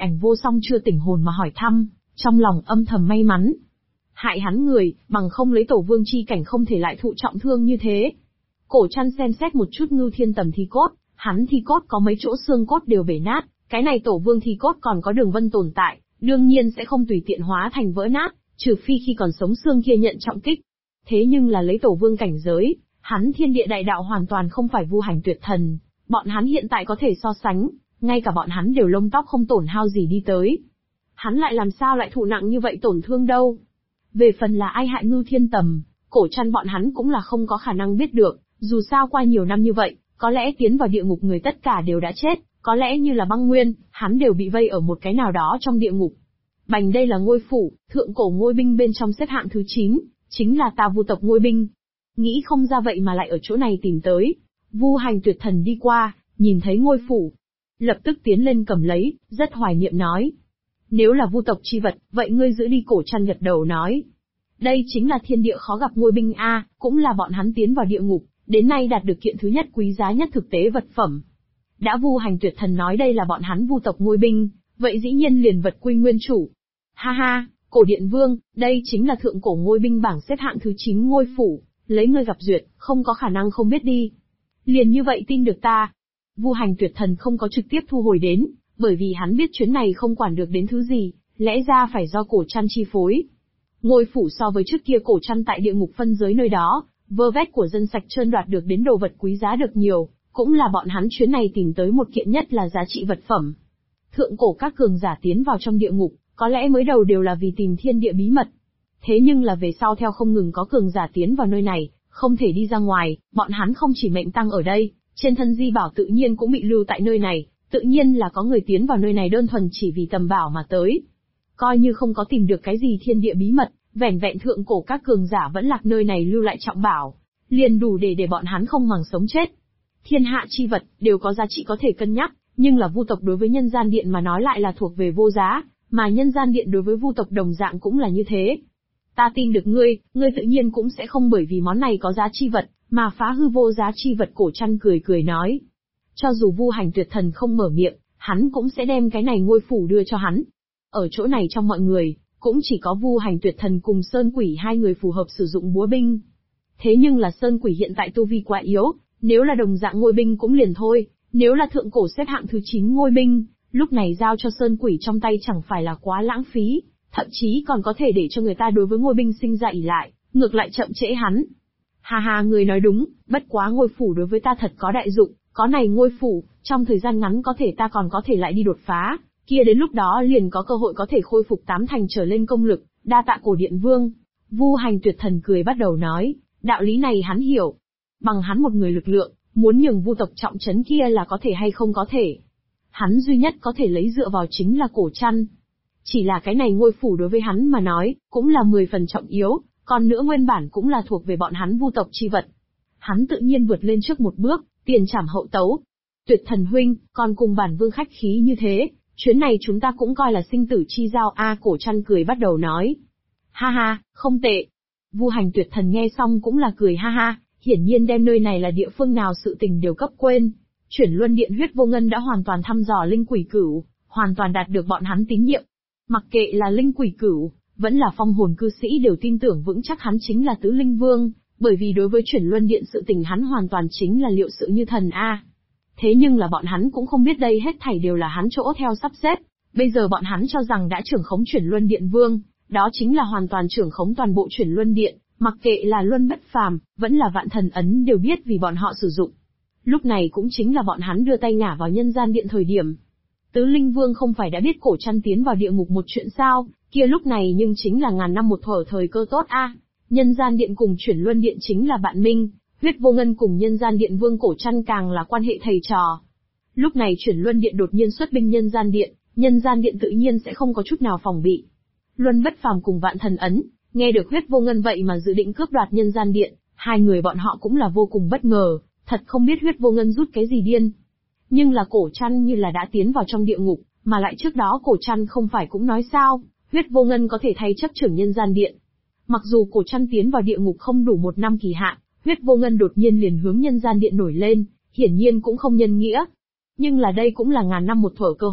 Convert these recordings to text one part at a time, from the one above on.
Ảnh Vô Song chưa tỉnh hồn mà hỏi thăm, trong lòng âm thầm may mắn. Hại hắn người, bằng không lấy tổ vương chi cảnh không thể lại thụ trọng thương như thế. Cổ Trăn xem xét một chút Ngưu Thiên Tầm thi cốt, hắn thi cốt có mấy chỗ xương cốt đều bể nát, cái này tổ vương thi cốt còn có đường vân tồn tại, đương nhiên sẽ không tùy tiện hóa thành vỡ nát, trừ phi khi còn sống xương kia nhận trọng kích. Thế nhưng là lấy tổ vương cảnh giới, hắn thiên địa đại đạo hoàn toàn không phải Vu Hành Tuyệt Thần, bọn hắn hiện tại có thể so sánh, ngay cả bọn hắn đều lông tóc không tổn hao gì đi tới. Hắn lại làm sao lại thụ nặng như vậy tổn thương đâu? Về phần là ai hại Ngưu Thiên Tầm, Cổ Trăn bọn hắn cũng là không có khả năng biết được, dù sao qua nhiều năm như vậy, có lẽ tiến vào địa ngục người tất cả đều đã chết, có lẽ như là băng nguyên, hắn đều bị vây ở một cái nào đó trong địa ngục. Bành đây là ngôi phủ, thượng cổ ngôi binh bên trong xếp hạng thứ 9, chính là ta Vu tộc ngôi binh. Nghĩ không ra vậy mà lại ở chỗ này tìm tới. Vu Hành Tuyệt Thần đi qua, nhìn thấy ngôi phủ, lập tức tiến lên cầm lấy, rất hoài niệm nói. Nếu là Vu tộc chi vật, vậy ngươi giữ đi. Cổ Trăn gật đầu nói. Đây chính là thiên địa khó gặp ngôi binh A, cũng là bọn hắn tiến vào địa ngục, đến nay đạt được kiện thứ nhất quý giá nhất thực tế vật phẩm. Đã Vu Hành Tuyệt Thần nói đây là bọn hắn Vu tộc ngôi binh, vậy dĩ nhiên liền vật quy nguyên chủ. Ha ha, Cổ Điện Vương, đây chính là thượng cổ ngôi binh bảng xếp hạng thứ 9 ngôi phủ, lấy ngươi gặp duyệt, không có khả năng không biết đi. Liền như vậy tin được ta. Vu Hành Tuyệt Thần không có trực tiếp thu hồi đến, bởi vì hắn biết chuyến này không quản được đến thứ gì, lẽ ra phải do Cổ Trăn chi phối. Ngôi phủ so với trước kia Cổ Trăn tại địa ngục phân giới nơi đó, vơ vét của dân sạch trơn đoạt được đến đồ vật quý giá được nhiều, cũng là bọn hắn chuyến này tìm tới một kiện nhất là giá trị vật phẩm. Thượng cổ các cường giả tiến vào trong địa ngục, có lẽ mới đầu đều là vì tìm thiên địa bí mật. Thế nhưng là về sau theo không ngừng có cường giả tiến vào nơi này, không thể đi ra ngoài, bọn hắn không chỉ mệnh tăng ở đây, trên thân di bảo tự nhiên cũng bị lưu tại nơi này, tự nhiên là có người tiến vào nơi này đơn thuần chỉ vì tầm bảo mà tới. Coi như không có tìm được cái gì thiên địa bí mật, vẻn vẹn thượng cổ các cường giả vẫn lạc nơi này lưu lại trọng bảo, liền đủ để bọn hắn không màng sống chết. Thiên hạ chi vật, đều có giá trị có thể cân nhắc, nhưng là Vu tộc đối với nhân gian điện mà nói lại là thuộc về vô giá, mà nhân gian điện đối với Vu tộc đồng dạng cũng là như thế. Ta tin được ngươi, ngươi tự nhiên cũng sẽ không bởi vì món này có giá chi vật, mà phá hư vô giá chi vật. Cổ Trăn cười cười nói. Cho dù Vu Hành Tuyệt Thần không mở miệng, hắn cũng sẽ đem cái này ngôi phủ đưa cho hắn. Ở chỗ này trong mọi người, cũng chỉ có Vu Hành Tuyệt Thần cùng Sơn Quỷ hai người phù hợp sử dụng búa binh. Thế nhưng là Sơn Quỷ hiện tại tu vi quá yếu, nếu là đồng dạng ngôi binh cũng liền thôi, nếu là thượng cổ xếp hạng thứ 9 ngôi binh, lúc này giao cho Sơn Quỷ trong tay chẳng phải là quá lãng phí, thậm chí còn có thể để cho người ta đối với ngôi binh sinh ra ỷ lại, ngược lại chậm trễ hắn. Hà hà, người nói đúng, bất quá ngôi phủ đối với ta thật có đại dụng, có này ngôi phủ, trong thời gian ngắn có thể ta còn có thể lại đi đột phá, kia đến lúc đó liền có cơ hội có thể khôi phục 8 thành trở lên công lực, đa tạ Cổ Điện Vương. Vu Hành Tuyệt Thần cười bắt đầu nói, đạo lý này hắn hiểu. Bằng hắn một người lực lượng, muốn nhường Vu tộc trọng trấn kia là có thể hay không có thể. Hắn duy nhất có thể lấy dựa vào chính là Cổ Trăn. Chỉ là cái này ngôi phủ đối với hắn mà nói, cũng là 10 phần trọng yếu, còn nữa nguyên bản cũng là thuộc về bọn hắn Vu tộc chi vật. Hắn tự nhiên vượt lên trước một bước, tiền trảm hậu tấu. Tuyệt Thần huynh, còn cùng bản vương khách khí như thế, chuyến này chúng ta cũng coi là sinh tử chi giao a. Cổ Trăn cười bắt đầu nói. Ha ha, không tệ. Vu Hành Tuyệt Thần nghe xong cũng là cười ha ha, hiển nhiên đem nơi này là địa phương nào sự tình đều cấp quên. Chuyển Luân Điện Huyết Vô Ngân đã hoàn toàn thăm dò linh quỷ cửu, hoàn toàn đạt được bọn hắn tín nhiệm. Mặc kệ là linh quỷ cửu, vẫn là phong hồn cư sĩ đều tin tưởng vững chắc hắn chính là Tứ Linh Vương, bởi vì đối với Chuyển Luân Điện sự tình hắn hoàn toàn chính là liệu sự như thần a. Thế nhưng là bọn hắn cũng không biết đây hết thảy đều là hắn chỗ theo sắp xếp, bây giờ bọn hắn cho rằng đã trưởng khống Chuyển Luân Điện Vương, đó chính là hoàn toàn trưởng khống toàn bộ Chuyển Luân Điện, mặc kệ là Luân Bất Phàm, vẫn là Vạn Thần Ấn đều biết vì bọn họ sử dụng. Lúc này cũng chính là bọn hắn đưa tay ngả vào nhân gian điện thời điểm. Tứ Linh Vương không phải đã biết Cổ Trăn tiến vào địa ngục một chuyện sao, kia lúc này nhưng chính là ngàn năm một thở thời cơ tốt a. Nhân gian điện cùng Chuyển Luân Điện chính là bạn minh, Huyết Vô Ngân cùng nhân gian điện Vương Cổ Trăn càng là quan hệ thầy trò. Lúc này Chuyển Luân Điện đột nhiên xuất binh nhân gian điện tự nhiên sẽ không có chút nào phòng bị. Luân Bất Phàm cùng Vạn Thần Ấn, nghe được Huyết Vô Ngân vậy mà dự định cướp đoạt nhân gian điện, hai người bọn họ cũng là vô cùng bất ngờ, thật không biết Huyết Vô Ngân rút cái gì điên. Nhưng là Cổ Trăn như là đã tiến vào trong địa ngục, mà lại trước đó Cổ Trăn không phải cũng nói sao, Huyết Vô Ngân có thể thay chấp trưởng nhân gian điện. Mặc dù Cổ Trăn tiến vào địa ngục không đủ 1 năm kỳ hạn, Huyết Vô Ngân đột nhiên liền hướng nhân gian điện nổi lên, hiển nhiên cũng không nhân nghĩa. Nhưng là đây cũng là ngàn năm một thuở cơ hội,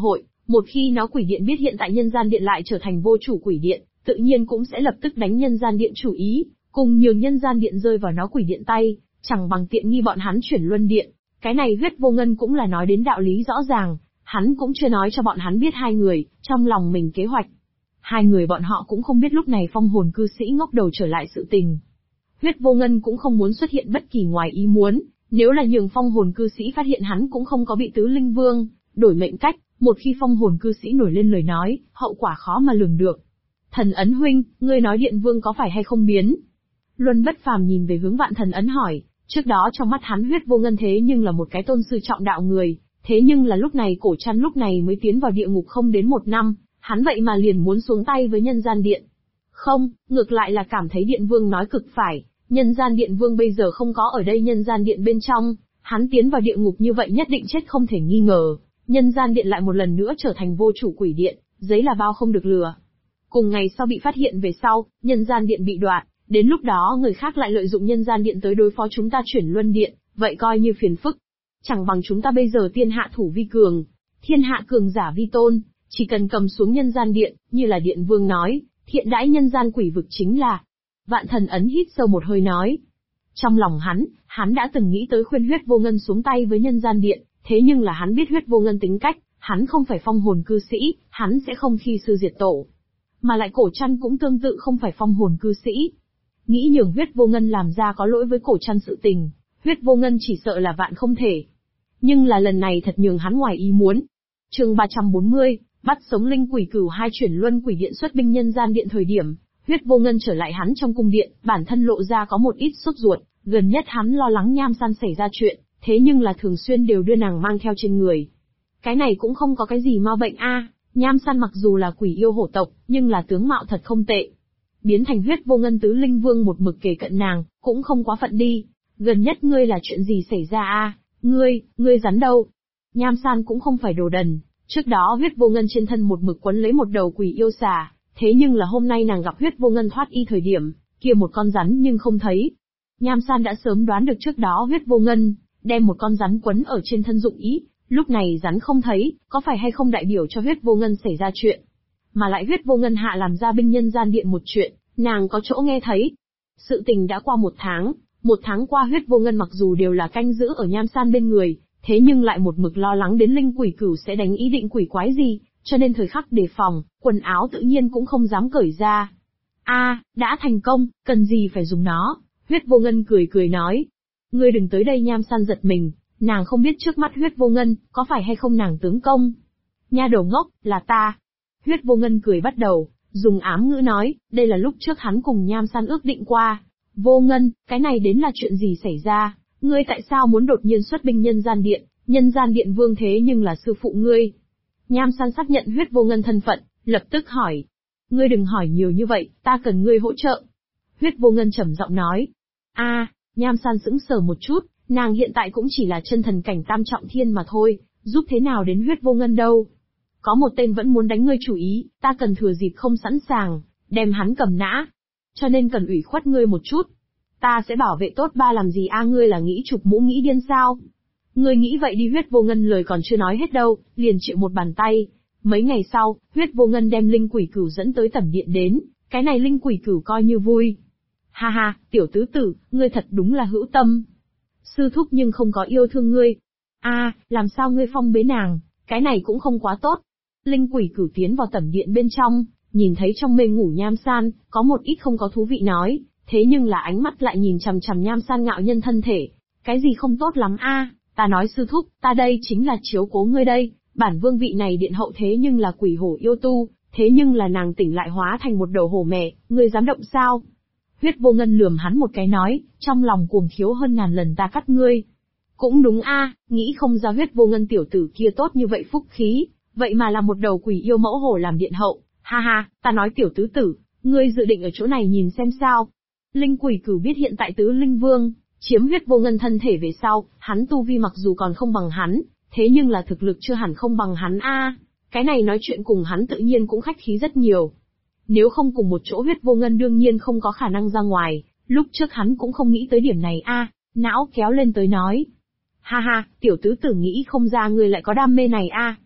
Một khi nó quỷ điện biết hiện tại nhân gian điện lại trở thành vô chủ quỷ điện, tự nhiên cũng sẽ lập tức đánh nhân gian điện chủ ý, cùng nhường nhân gian điện rơi vào nó quỷ điện tay, chẳng bằng tiện nghi bọn hắn chuyển luân điện. Cái này Huyết Vô Ngân cũng là nói đến đạo lý rõ ràng, hắn cũng chưa nói cho bọn hắn biết hai người, trong lòng mình kế hoạch. Hai người bọn họ cũng không biết lúc này phong hồn cư sĩ ngóc đầu trở lại sự tình. Huyết Vô Ngân cũng không muốn xuất hiện bất kỳ ngoài ý muốn, nếu là nhường phong hồn cư sĩ phát hiện hắn cũng không có bị tứ linh vương đổi mệnh cách, một khi phong hồn cư sĩ nổi lên lời nói, hậu quả khó mà lường được. Thần Ấn huynh, ngươi nói điện vương có phải hay không biến? Luân Bất Phàm nhìn về hướng Vạn Thần Ấn hỏi, trước đó trong mắt hắn Huyết Vô Ngân thế nhưng là một cái tôn sư trọng đạo người, thế nhưng là lúc này Cổ Trăn lúc này mới tiến vào địa ngục không đến 1 năm, hắn vậy mà liền muốn xuống tay với nhân gian điện. Không, ngược lại là cảm thấy điện vương nói cực phải, nhân gian điện vương bây giờ không có ở đây nhân gian điện bên trong, hắn tiến vào địa ngục như vậy nhất định chết không thể nghi ngờ, nhân gian điện lại một lần nữa trở thành vô chủ quỷ điện, giấy là bao không được lừa. Cùng ngày sau bị phát hiện về sau, nhân gian điện bị đoạt, đến lúc đó người khác lại lợi dụng nhân gian điện tới đối phó chúng ta chuyển luân điện, vậy coi như phiền phức. Chẳng bằng chúng ta bây giờ tiên hạ thủ vi cường, thiên hạ cường giả vi tôn, chỉ cần cầm xuống nhân gian điện, như là điện vương nói, thiện đãi nhân gian quỷ vực chính là. Vạn Thần Ấn hít sâu một hơi nói. Trong lòng hắn đã từng nghĩ tới khuyên Huyết Vô Ngân xuống tay với nhân gian điện, thế nhưng là hắn biết Huyết Vô Ngân tính cách, hắn không phải phong hồn cư sĩ, hắn sẽ không khi sư diệt tổ. Mà lại Cổ Trăn cũng tương tự không phải phong hồn cư sĩ. Nghĩ nhường Huyết Vô Ngân làm ra có lỗi với Cổ Trăn sự tình, Huyết Vô Ngân chỉ sợ là vạn không thể. Nhưng là lần này thật nhường hắn ngoài ý muốn. Chương 340, bắt sống linh quỷ cửu hai chuyển luân quỷ điện xuất binh nhân gian điện thời điểm, Huyết Vô Ngân trở lại hắn trong cung điện, bản thân lộ ra có một ít sốt ruột, gần nhất hắn lo lắng Nham San xảy ra chuyện, thế nhưng là thường xuyên đều đưa nàng mang theo trên người. Cái này cũng không có cái gì ma bệnh a, Nham San mặc dù là quỷ yêu hổ tộc, nhưng là tướng mạo thật không tệ. Biến thành Huyết Vô Ngân tứ linh vương một mực kề cận nàng, cũng không quá phận đi. Gần nhất ngươi là chuyện gì xảy ra a? Ngươi rắn đâu? Nham San cũng không phải đồ đần, trước đó Huyết Vô Ngân trên thân một mực quấn lấy một đầu quỷ yêu xà, thế nhưng là hôm nay nàng gặp Huyết Vô Ngân thoát y thời điểm, kia một con rắn nhưng không thấy. Nham San đã sớm đoán được trước đó Huyết Vô Ngân đem một con rắn quấn ở trên thân dụng ý, lúc này rắn không thấy, có phải hay không đại biểu cho Huyết Vô Ngân xảy ra chuyện. Mà lại Huyết Vô Ngân hạ làm ra binh nhân gian điện một chuyện, nàng có chỗ nghe thấy. Sự tình đã qua 1 tháng, 1 tháng qua Huyết Vô Ngân mặc dù đều là canh giữ ở Nham San bên người, thế nhưng lại một mực lo lắng đến linh quỷ cửu sẽ đánh ý định quỷ quái gì, cho nên thời khắc đề phòng, quần áo tự nhiên cũng không dám cởi ra. Đã thành công, cần gì phải dùng nó, Huyết Vô Ngân cười nói. Ngươi đừng tới đây. Nham San giật mình, nàng không biết trước mắt Huyết Vô Ngân, có phải hay không nàng tướng công. Nha đầu ngốc, là ta. Huyết Vô Ngân cười bắt đầu, dùng ám ngữ nói, đây là lúc trước hắn cùng Nham San ước định qua. Vô Ngân, cái này đến là chuyện gì xảy ra, ngươi tại sao muốn đột nhiên xuất binh nhân gian điện vương thế nhưng là sư phụ ngươi. Nham San xác nhận Huyết Vô Ngân thân phận, lập tức hỏi. Ngươi đừng hỏi nhiều như vậy, ta cần ngươi hỗ trợ. Huyết Vô Ngân trầm giọng nói. Nham San sững sờ một chút, nàng hiện tại cũng chỉ là chân thần cảnh tam trọng thiên mà thôi, giúp thế nào đến Huyết Vô Ngân đâu. Có một tên vẫn muốn đánh ngươi chủ ý, ta cần thừa dịp không sẵn sàng, đem hắn cầm nã. Cho nên cần ủy khuất ngươi một chút. Ta sẽ bảo vệ tốt ba làm gì ngươi là nghĩ chụp mũ nghĩ điên sao? Ngươi nghĩ vậy đi. Huyết Vô Ngân lời còn chưa nói hết đâu, liền chịu một bàn tay. Mấy ngày sau, Huyết Vô Ngân đem linh quỷ cửu dẫn tới tẩm điện đến, cái này linh quỷ cửu coi như vui. Ha, tiểu tứ tử, ngươi thật đúng là hữu tâm. Sư thúc nhưng không có yêu thương ngươi. Làm sao ngươi phong bế nàng, cái này cũng không quá tốt. Linh quỷ cửu tiến vào tẩm điện bên trong, nhìn thấy trong mê ngủ Nham San, có một ít không có thú vị nói, thế nhưng là ánh mắt lại nhìn chằm chằm Nham San ngạo nhân thân thể. Cái gì không tốt lắm ta nói sư thúc, ta đây chính là chiếu cố ngươi đây, bản vương vị này điện hậu thế nhưng là quỷ hổ yêu tu, thế nhưng là nàng tỉnh lại hóa thành một đầu hổ mẹ, ngươi dám động sao? Huyết Vô Ngân lườm hắn một cái nói, trong lòng cuồng khiếu hơn ngàn lần ta cắt ngươi. Cũng đúng nghĩ không ra Huyết Vô Ngân tiểu tử kia tốt như vậy phúc khí, vậy mà là một đầu quỷ yêu mẫu hổ làm điện hậu, ta nói tiểu tứ tử, ngươi dự định ở chỗ này nhìn xem sao. Linh quỷ cửu biết hiện tại tứ linh vương chiếm Huyết Vô Ngân thân thể về sau, hắn tu vi mặc dù còn không bằng hắn, thế nhưng là thực lực chưa hẳn không bằng hắn cái này nói chuyện cùng hắn tự nhiên cũng khách khí rất nhiều. Nếu không cùng một chỗ Huyết Vô Ngân đương nhiên không có khả năng ra ngoài, lúc trước hắn cũng không nghĩ tới điểm này não kéo lên tới nói. Tiểu tứ tử nghĩ không ra ngươi lại có đam mê này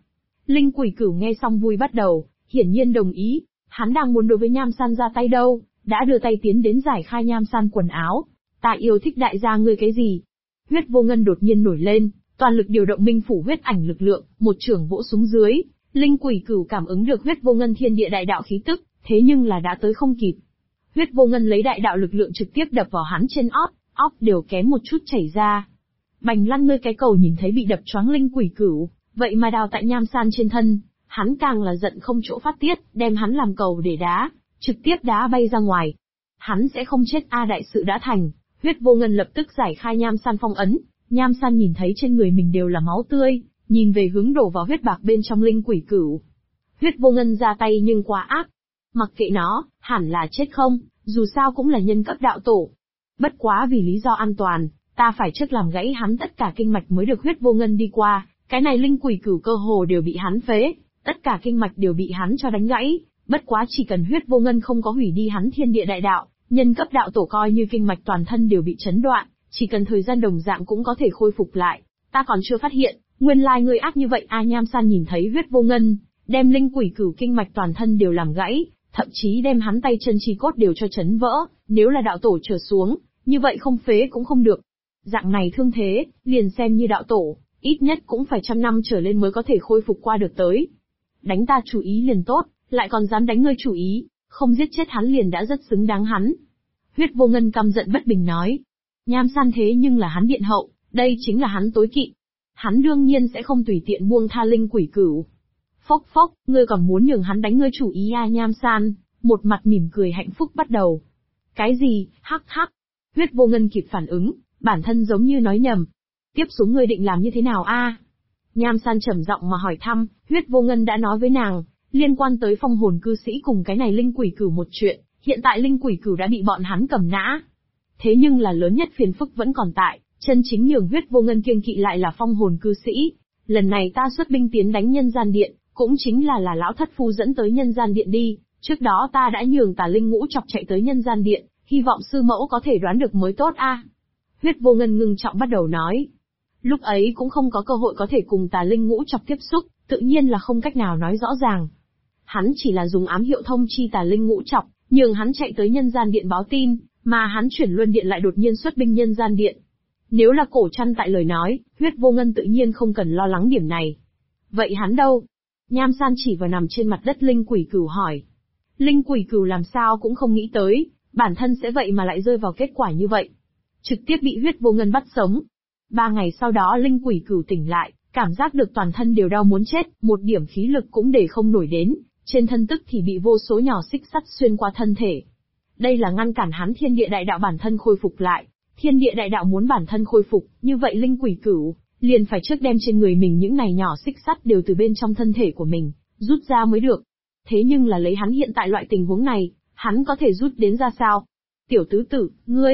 Linh quỷ cửu nghe xong vui bắt đầu, hiển nhiên đồng ý. Hắn đang muốn đối với Nham San ra tay đâu, đã đưa tay tiến đến giải khai Nham San quần áo. Ta yêu thích đại gia ngươi cái gì? Huyết vô ngân đột nhiên nổi lên, toàn lực điều động minh phủ huyết ảnh lực lượng, một chưởng vỗ xuống dưới. Linh quỷ cửu cảm ứng được huyết vô ngân thiên địa đại đạo khí tức, thế nhưng là đã tới không kịp. Huyết vô ngân lấy đại đạo lực lượng trực tiếp đập vào hắn trên óc đều kém một chút chảy ra. Bành lăn ngươi cái cầu nhìn thấy bị đập choáng linh quỷ cửu, vậy mà đào tại Nham San trên thân, hắn càng là giận không chỗ phát tiết, đem hắn làm cầu để đá, trực tiếp đá bay ra ngoài. Hắn sẽ không chết đại sự đã thành. Huyết vô ngân lập tức giải khai Nham San phong ấn, Nham San nhìn thấy trên người mình đều là máu tươi, nhìn về hướng đổ vào huyết bạc bên trong linh quỷ cửu. Huyết vô ngân ra tay nhưng quá ác. Mặc kệ nó, hẳn là chết không, dù sao cũng là nhân cấp đạo tổ. Bất quá vì lý do an toàn, ta phải trước làm gãy hắn tất cả kinh mạch mới được. Huyết vô ngân đi qua, cái này linh quỷ cửu cơ hồ đều bị hắn phế, tất cả kinh mạch đều bị hắn cho đánh gãy. Bất quá chỉ cần huyết vô ngân không có hủy đi hắn thiên địa đại đạo, nhân cấp đạo tổ coi như kinh mạch toàn thân đều bị chấn đoạn, chỉ cần thời gian đồng dạng cũng có thể khôi phục lại. Ta còn chưa phát hiện, nguyên lai ngươi ác như vậy. Nham San nhìn thấy huyết vô ngân, đem linh quỷ cửu kinh mạch toàn thân đều làm gãy, thậm chí đem hắn tay chân chi cốt đều cho chấn vỡ, nếu là đạo tổ trở xuống, như vậy không phế cũng không được. Dạng này thương thế, liền xem như đạo tổ, ít nhất cũng phải 100 năm trở lên mới có thể khôi phục qua được tới. Đánh ta chủ ý liền tốt, lại còn dám đánh ngươi chủ ý, không giết chết hắn liền đã rất xứng đáng hắn. Huyết vô ngân căm giận bất bình nói. Nham San thế nhưng là hắn điện hậu, đây chính là hắn tối kỵ. Hắn đương nhiên sẽ không tùy tiện buông tha linh quỷ cửu. Phốc phốc, ngươi còn muốn nhường hắn đánh ngươi chủ ý Nham San, một mặt mỉm cười hạnh phúc bắt đầu. Cái gì, hắc hắc. Huyết vô ngân kịp phản ứng, bản thân giống như nói nhầm. Tiếp xuống ngươi định làm như thế nào Nham San trầm giọng mà hỏi thăm, huyết vô ngân đã nói với nàng, liên quan tới phong hồn cư sĩ cùng cái này linh quỷ cửu một chuyện, hiện tại linh quỷ cửu đã bị bọn hắn cầm nã. Thế nhưng là lớn nhất phiền phức vẫn còn tại, chân chính nhường huyết vô ngân kiêng kỵ lại là phong hồn cư sĩ. Lần này ta xuất binh tiến đánh nhân gian điện, cũng chính là lão thất phu dẫn tới nhân gian điện đi, trước đó ta đã nhường Tà Linh Ngũ Chọc chạy tới nhân gian điện, hy vọng sư mẫu có thể đoán được mới tốt Huyết vô ngân ngưng trọng bắt đầu nói. Lúc ấy cũng không có cơ hội có thể cùng Tà Linh Ngũ Chọc tiếp xúc, tự nhiên là không cách nào nói rõ ràng. Hắn chỉ là dùng ám hiệu thông chi Tà Linh Ngũ Chọc, nhường hắn chạy tới nhân gian điện báo tin, mà hắn chuyển luân điện lại đột nhiên xuất binh nhân gian điện. Nếu là cổ chăn tại lời nói, huyết vô ngân tự nhiên không cần lo lắng điểm này. Vậy hắn đâu? Nham San chỉ vào nằm trên mặt đất linh quỷ cửu hỏi. Linh quỷ cửu làm sao cũng không nghĩ tới, bản thân sẽ vậy mà lại rơi vào kết quả như vậy. Trực tiếp bị huyết vô ngân bắt sống. 3 ngày sau đó linh quỷ cửu tỉnh lại, cảm giác được toàn thân đều đau muốn chết, một điểm khí lực cũng để không nổi đến, trên thân tức thì bị vô số nhỏ xích sắt xuyên qua thân thể. Đây là ngăn cản hắn thiên địa đại đạo bản thân khôi phục lại, thiên địa đại đạo muốn bản thân khôi phục, như vậy linh quỷ cửu liền phải trước đem trên người mình những này nhỏ xích sắt đều từ bên trong thân thể của mình rút ra mới được. Thế nhưng là lấy hắn hiện tại loại tình huống này, hắn có thể rút đến ra sao? Tiểu tứ tử,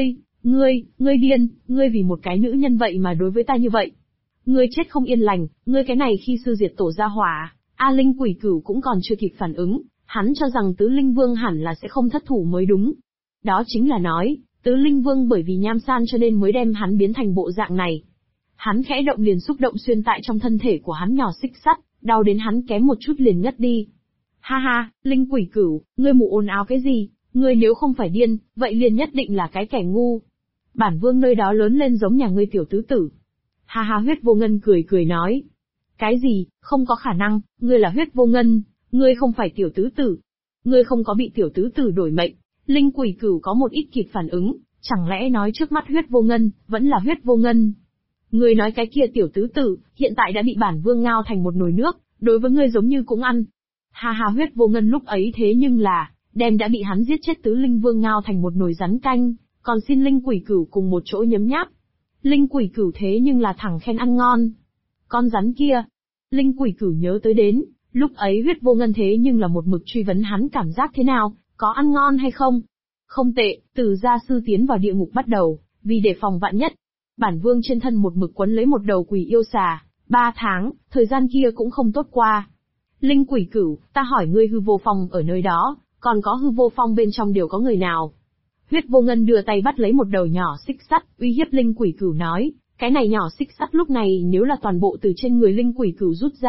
ngươi điên, ngươi vì một cái nữ nhân vậy mà đối với ta như vậy. Ngươi chết không yên lành, ngươi cái này khi sư diệt tổ ra hỏa. Linh quỷ cửu cũng còn chưa kịp phản ứng, hắn cho rằng tứ linh vương hẳn là sẽ không thất thủ mới đúng. Đó chính là nói, tứ linh vương bởi vì Nham San cho nên mới đem hắn biến thành bộ dạng này. Hắn khẽ động liền xúc động xuyên tại trong thân thể của hắn nhỏ xích sắt, đau đến hắn kém một chút liền ngất đi. Ha ha, linh quỷ cửu, ngươi mụ ồn ào cái gì, ngươi nếu không phải điên, vậy liền nhất định là cái kẻ ngu. Bản vương nơi đó lớn lên giống nhà ngươi tiểu tứ tử. Ha ha, huyết vô ngân cười nói. Cái gì, không có khả năng, ngươi là huyết vô ngân, ngươi không phải tiểu tứ tử. Ngươi không có bị tiểu tứ tử đổi mệnh. Linh quỷ cửu có một ít kịp phản ứng, chẳng lẽ nói trước mắt huyết vô ngân, vẫn là huyết vô ngân. Ngươi nói cái kia tiểu tứ tử, hiện tại đã bị bản vương ngao thành một nồi nước, đối với ngươi giống như cũng ăn. Ha ha, huyết vô ngân lúc ấy thế nhưng là, đem đã bị hắn giết chết tứ linh vương ngao thành một nồi rắn canh, còn xin linh quỷ cửu cùng một chỗ nhấm nháp. Linh quỷ cửu thế nhưng là thẳng khen ăn ngon. Con rắn kia, linh quỷ cửu nhớ tới đến, lúc ấy huyết vô ngân thế nhưng là một mực truy vấn hắn cảm giác thế nào, có ăn ngon hay không. Không tệ, từ gia sư tiến vào địa ngục bắt đầu, vì để phòng vạn nhất. Bản vương trên thân một mực quấn lấy một đầu quỷ yêu xà, 3 tháng, thời gian kia cũng không tốt qua. Linh quỷ cửu, ta hỏi ngươi hư vô phong ở nơi đó, còn có hư vô phong bên trong đều có người nào? Huyết vô ngân đưa tay bắt lấy một đầu nhỏ xích sắt, uy hiếp linh quỷ cửu nói, cái này nhỏ xích sắt lúc này nếu là toàn bộ từ trên người linh quỷ cửu rút ra,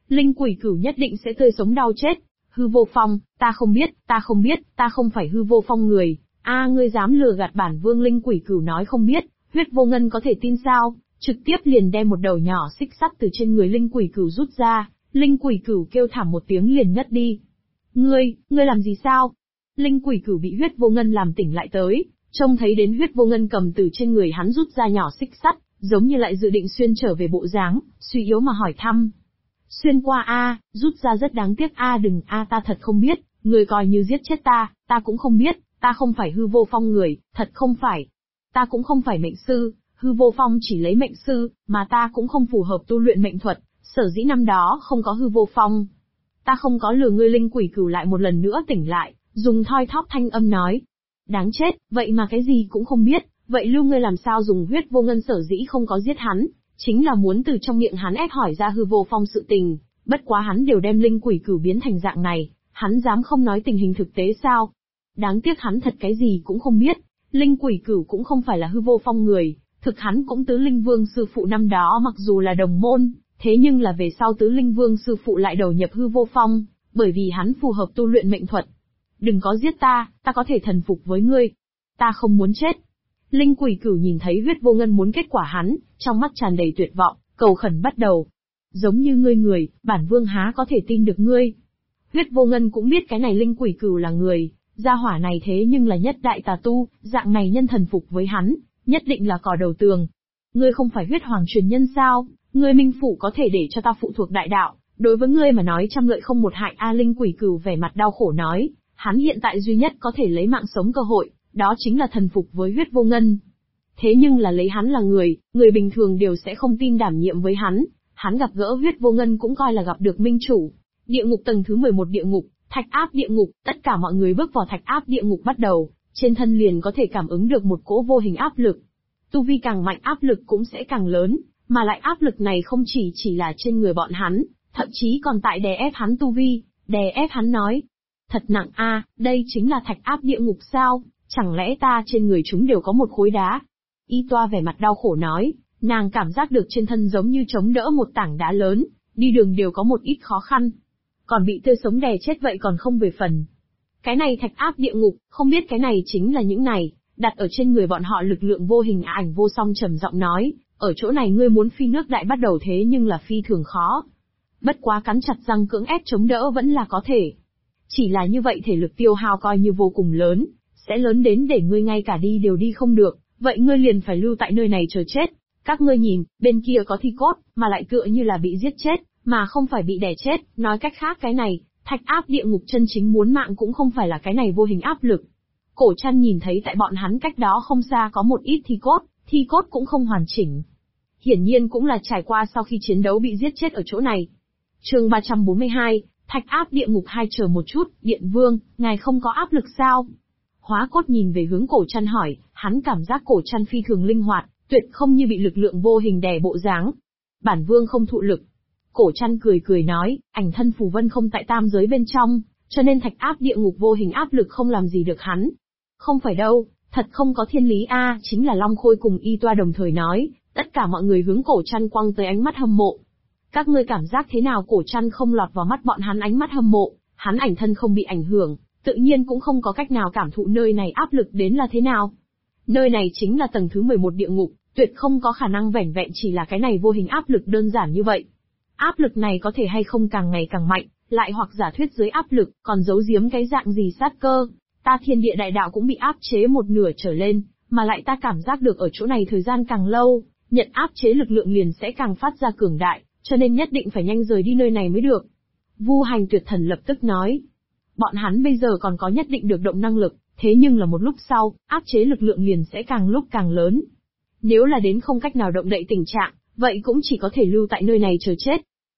Linh Quỷ Cửu nhất định sẽ tươi sống đau chết. Hư Vô Phong, ta không biết, ta không phải Hư Vô Phong người. Ngươi dám lừa gạt bản vương? Linh Quỷ Cửu nói không biết, Huyết Vô Ngân có thể tin sao? Trực tiếp liền đem một đầu nhỏ xích sắt từ trên người Linh Quỷ Cửu rút ra, Linh Quỷ Cửu kêu thảm một tiếng liền ngất đi. Ngươi làm gì sao? Linh Quỷ Cửu bị Huyết Vô Ngân làm tỉnh lại tới, trông thấy đến Huyết Vô Ngân cầm từ trên người hắn rút ra nhỏ xích sắt, giống như lại dự định xuyên trở về bộ dáng, suy yếu mà hỏi thăm. Xuyên qua rút ra rất đáng tiếc đừng ta thật không biết, người coi như giết chết ta cũng không biết, ta không phải Hư Vô Phong người, thật không phải. Ta cũng không phải mệnh sư, Hư Vô Phong chỉ lấy mệnh sư, mà ta cũng không phù hợp tu luyện mệnh thuật, sở dĩ năm đó không có Hư Vô Phong. Ta không có lừa ngươi. Linh Quỷ Cửu lại một lần nữa tỉnh lại, dùng thoi thóp thanh âm nói. Đáng chết, vậy mà cái gì cũng không biết, vậy lưu ngươi làm sao dùng Huyết Vô Ngân sở dĩ không có giết hắn, chính là muốn từ trong miệng hắn ép hỏi ra Hư Vô Phong sự tình, bất quá hắn đều đem Linh Quỷ Cửu biến thành dạng này, hắn dám không nói tình hình thực tế sao? Đáng tiếc hắn thật cái gì cũng không biết, Linh Quỷ Cửu cũng không phải là Hư Vô Phong người, thực hắn cũng Tứ Linh Vương sư phụ năm đó mặc dù là đồng môn, thế nhưng là về sau Tứ Linh Vương sư phụ lại đầu nhập Hư Vô Phong, bởi vì hắn phù hợp tu luyện mệnh thuật. Đừng có giết ta có thể thần phục với ngươi. Ta không muốn chết. Linh Quỷ Cửu nhìn thấy Huyết Vô Ngân muốn kết quả hắn, trong mắt tràn đầy tuyệt vọng, cầu khẩn bắt đầu. Giống như ngươi người, bản vương há có thể tin được ngươi. Huyết Vô Ngân cũng biết cái này Linh Quỷ Cửu là người, gia hỏa này thế nhưng là nhất đại tà tu, dạng này nhân thần phục với hắn, nhất định là cò đầu tường. Ngươi không phải Huyết Hoàng truyền nhân sao? Ngươi Minh Phủ có thể để cho ta phụ thuộc đại đạo, đối với ngươi mà nói trăm lợi không một hại. Linh Quỷ Cửu vẻ mặt đau khổ nói, hắn hiện tại duy nhất có thể lấy mạng sống cơ hội, đó chính là thần phục với Huyết Vô Ngân. Thế nhưng là lấy hắn là người bình thường đều sẽ không tin đảm nhiệm với hắn. Hắn gặp gỡ Huyết Vô Ngân cũng coi là gặp được minh chủ. Địa ngục tầng thứ 11 địa ngục, Thạch Áp địa ngục, tất cả mọi người bước vào Thạch Áp địa ngục bắt đầu, trên thân liền có thể cảm ứng được một cỗ vô hình áp lực. Tu vi càng mạnh áp lực cũng sẽ càng lớn, mà lại áp lực này không chỉ là trên người bọn hắn, thậm chí còn tại đè ép hắn tu vi, đè ép hắn nói. Thật nặng đây chính là Thạch Áp địa ngục sao, chẳng lẽ ta trên người chúng đều có một khối đá? Y Toa vẻ mặt đau khổ nói, nàng cảm giác được trên thân giống như chống đỡ một tảng đá lớn, đi đường đều có một ít khó khăn. Còn bị tươi sống đè chết vậy còn không về phần. Cái này Thạch Áp địa ngục, không biết cái này chính là những này, đặt ở trên người bọn họ lực lượng vô hình. Ảnh Vô Song trầm giọng nói, ở chỗ này ngươi muốn phi nước đại bắt đầu thế nhưng là phi thường khó. Bất quá cắn chặt răng cưỡng ép chống đỡ vẫn là có thể. Chỉ là như vậy thể lực tiêu hao coi như vô cùng lớn, sẽ lớn đến để ngươi ngay cả đi đều đi không được, vậy ngươi liền phải lưu tại nơi này chờ chết. Các ngươi nhìn, bên kia có thi cốt, mà lại tựa như là bị giết chết, mà không phải bị đè chết, nói cách khác cái này, Thạch Áp địa ngục chân chính muốn mạng cũng không phải là cái này vô hình áp lực. Cổ Trăn nhìn thấy tại bọn hắn cách đó không xa có một ít thi cốt cũng không hoàn chỉnh. Hiển nhiên cũng là trải qua sau khi chiến đấu bị giết chết ở chỗ này. Chương 342, Thạch Áp địa ngục. Chờ một chút, Điện Vương, ngài không có áp lực sao? Hóa Cốt nhìn về hướng Cổ Trăn hỏi, hắn cảm giác Cổ Trăn phi thường linh hoạt, tuyệt không như bị lực lượng vô hình đè bộ dáng. Bản vương không thụ lực. Cổ Trăn cười nói, ảnh thân phù vân không tại tam giới bên trong, cho nên Thạch Áp địa ngục vô hình áp lực không làm gì được hắn. Không phải đâu, thật không có thiên lý chính là Long Khôi cùng Y Toa đồng thời nói, tất cả mọi người hướng Cổ Trăn quăng tới ánh mắt hâm mộ. Các ngươi cảm giác thế nào? Cổ Trăn không lọt vào mắt bọn hắn ánh mắt hâm mộ, hắn ảnh thân không bị ảnh hưởng, tự nhiên cũng không có cách nào cảm thụ nơi này áp lực đến là thế nào. Nơi này chính là tầng thứ 11 địa ngục, tuyệt không có khả năng vẻn vẹn chỉ là cái này vô hình áp lực đơn giản như vậy. Áp lực này có thể hay không càng ngày càng mạnh, lại hoặc giả thuyết dưới áp lực, còn giấu giếm cái dạng gì sát cơ. Ta thiên địa đại đạo cũng bị áp chế một nửa trở lên, mà lại ta cảm giác được ở chỗ này thời gian càng lâu, nhận áp chế lực lượng liền sẽ càng phát ra cường đại, cho nên nhất định phải nhanh rời đi nơi này mới được. Vu Hành Tuyệt Thần lập tức nói. Bọn hắn bây giờ còn có nhất định được động năng lực, thế nhưng là một lúc sau, áp chế lực lượng liền sẽ càng lúc càng lớn. Nếu là đến không cách nào động đậy tình trạng, vậy cũng chỉ có thể lưu tại nơi này chờ chết.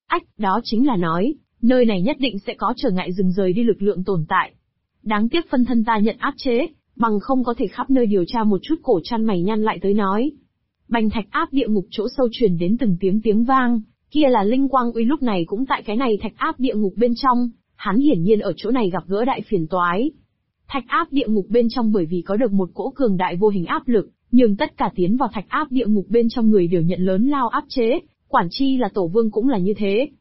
Đó chính là nói, nơi này nhất định sẽ có trở ngại dừng rời đi lực lượng tồn tại. Đáng tiếc phân thân ta nhận áp chế, bằng không có thể khắp nơi điều tra một chút. Cổ Trăn mày nhăn lại tới nói. Bành Thạch Áp địa ngục chỗ sâu truyền đến từng tiếng vang, kia là Linh Quang Uy lúc này cũng tại cái này Thạch Áp địa ngục bên trong, hắn hiển nhiên ở chỗ này gặp gỡ đại phiền toái. Thạch Áp địa ngục bên trong bởi vì có được một cỗ cường đại vô hình áp lực, nhưng tất cả tiến vào Thạch Áp địa ngục bên trong người đều nhận lớn lao áp chế, quản chi là Tổ Vương cũng là như thế.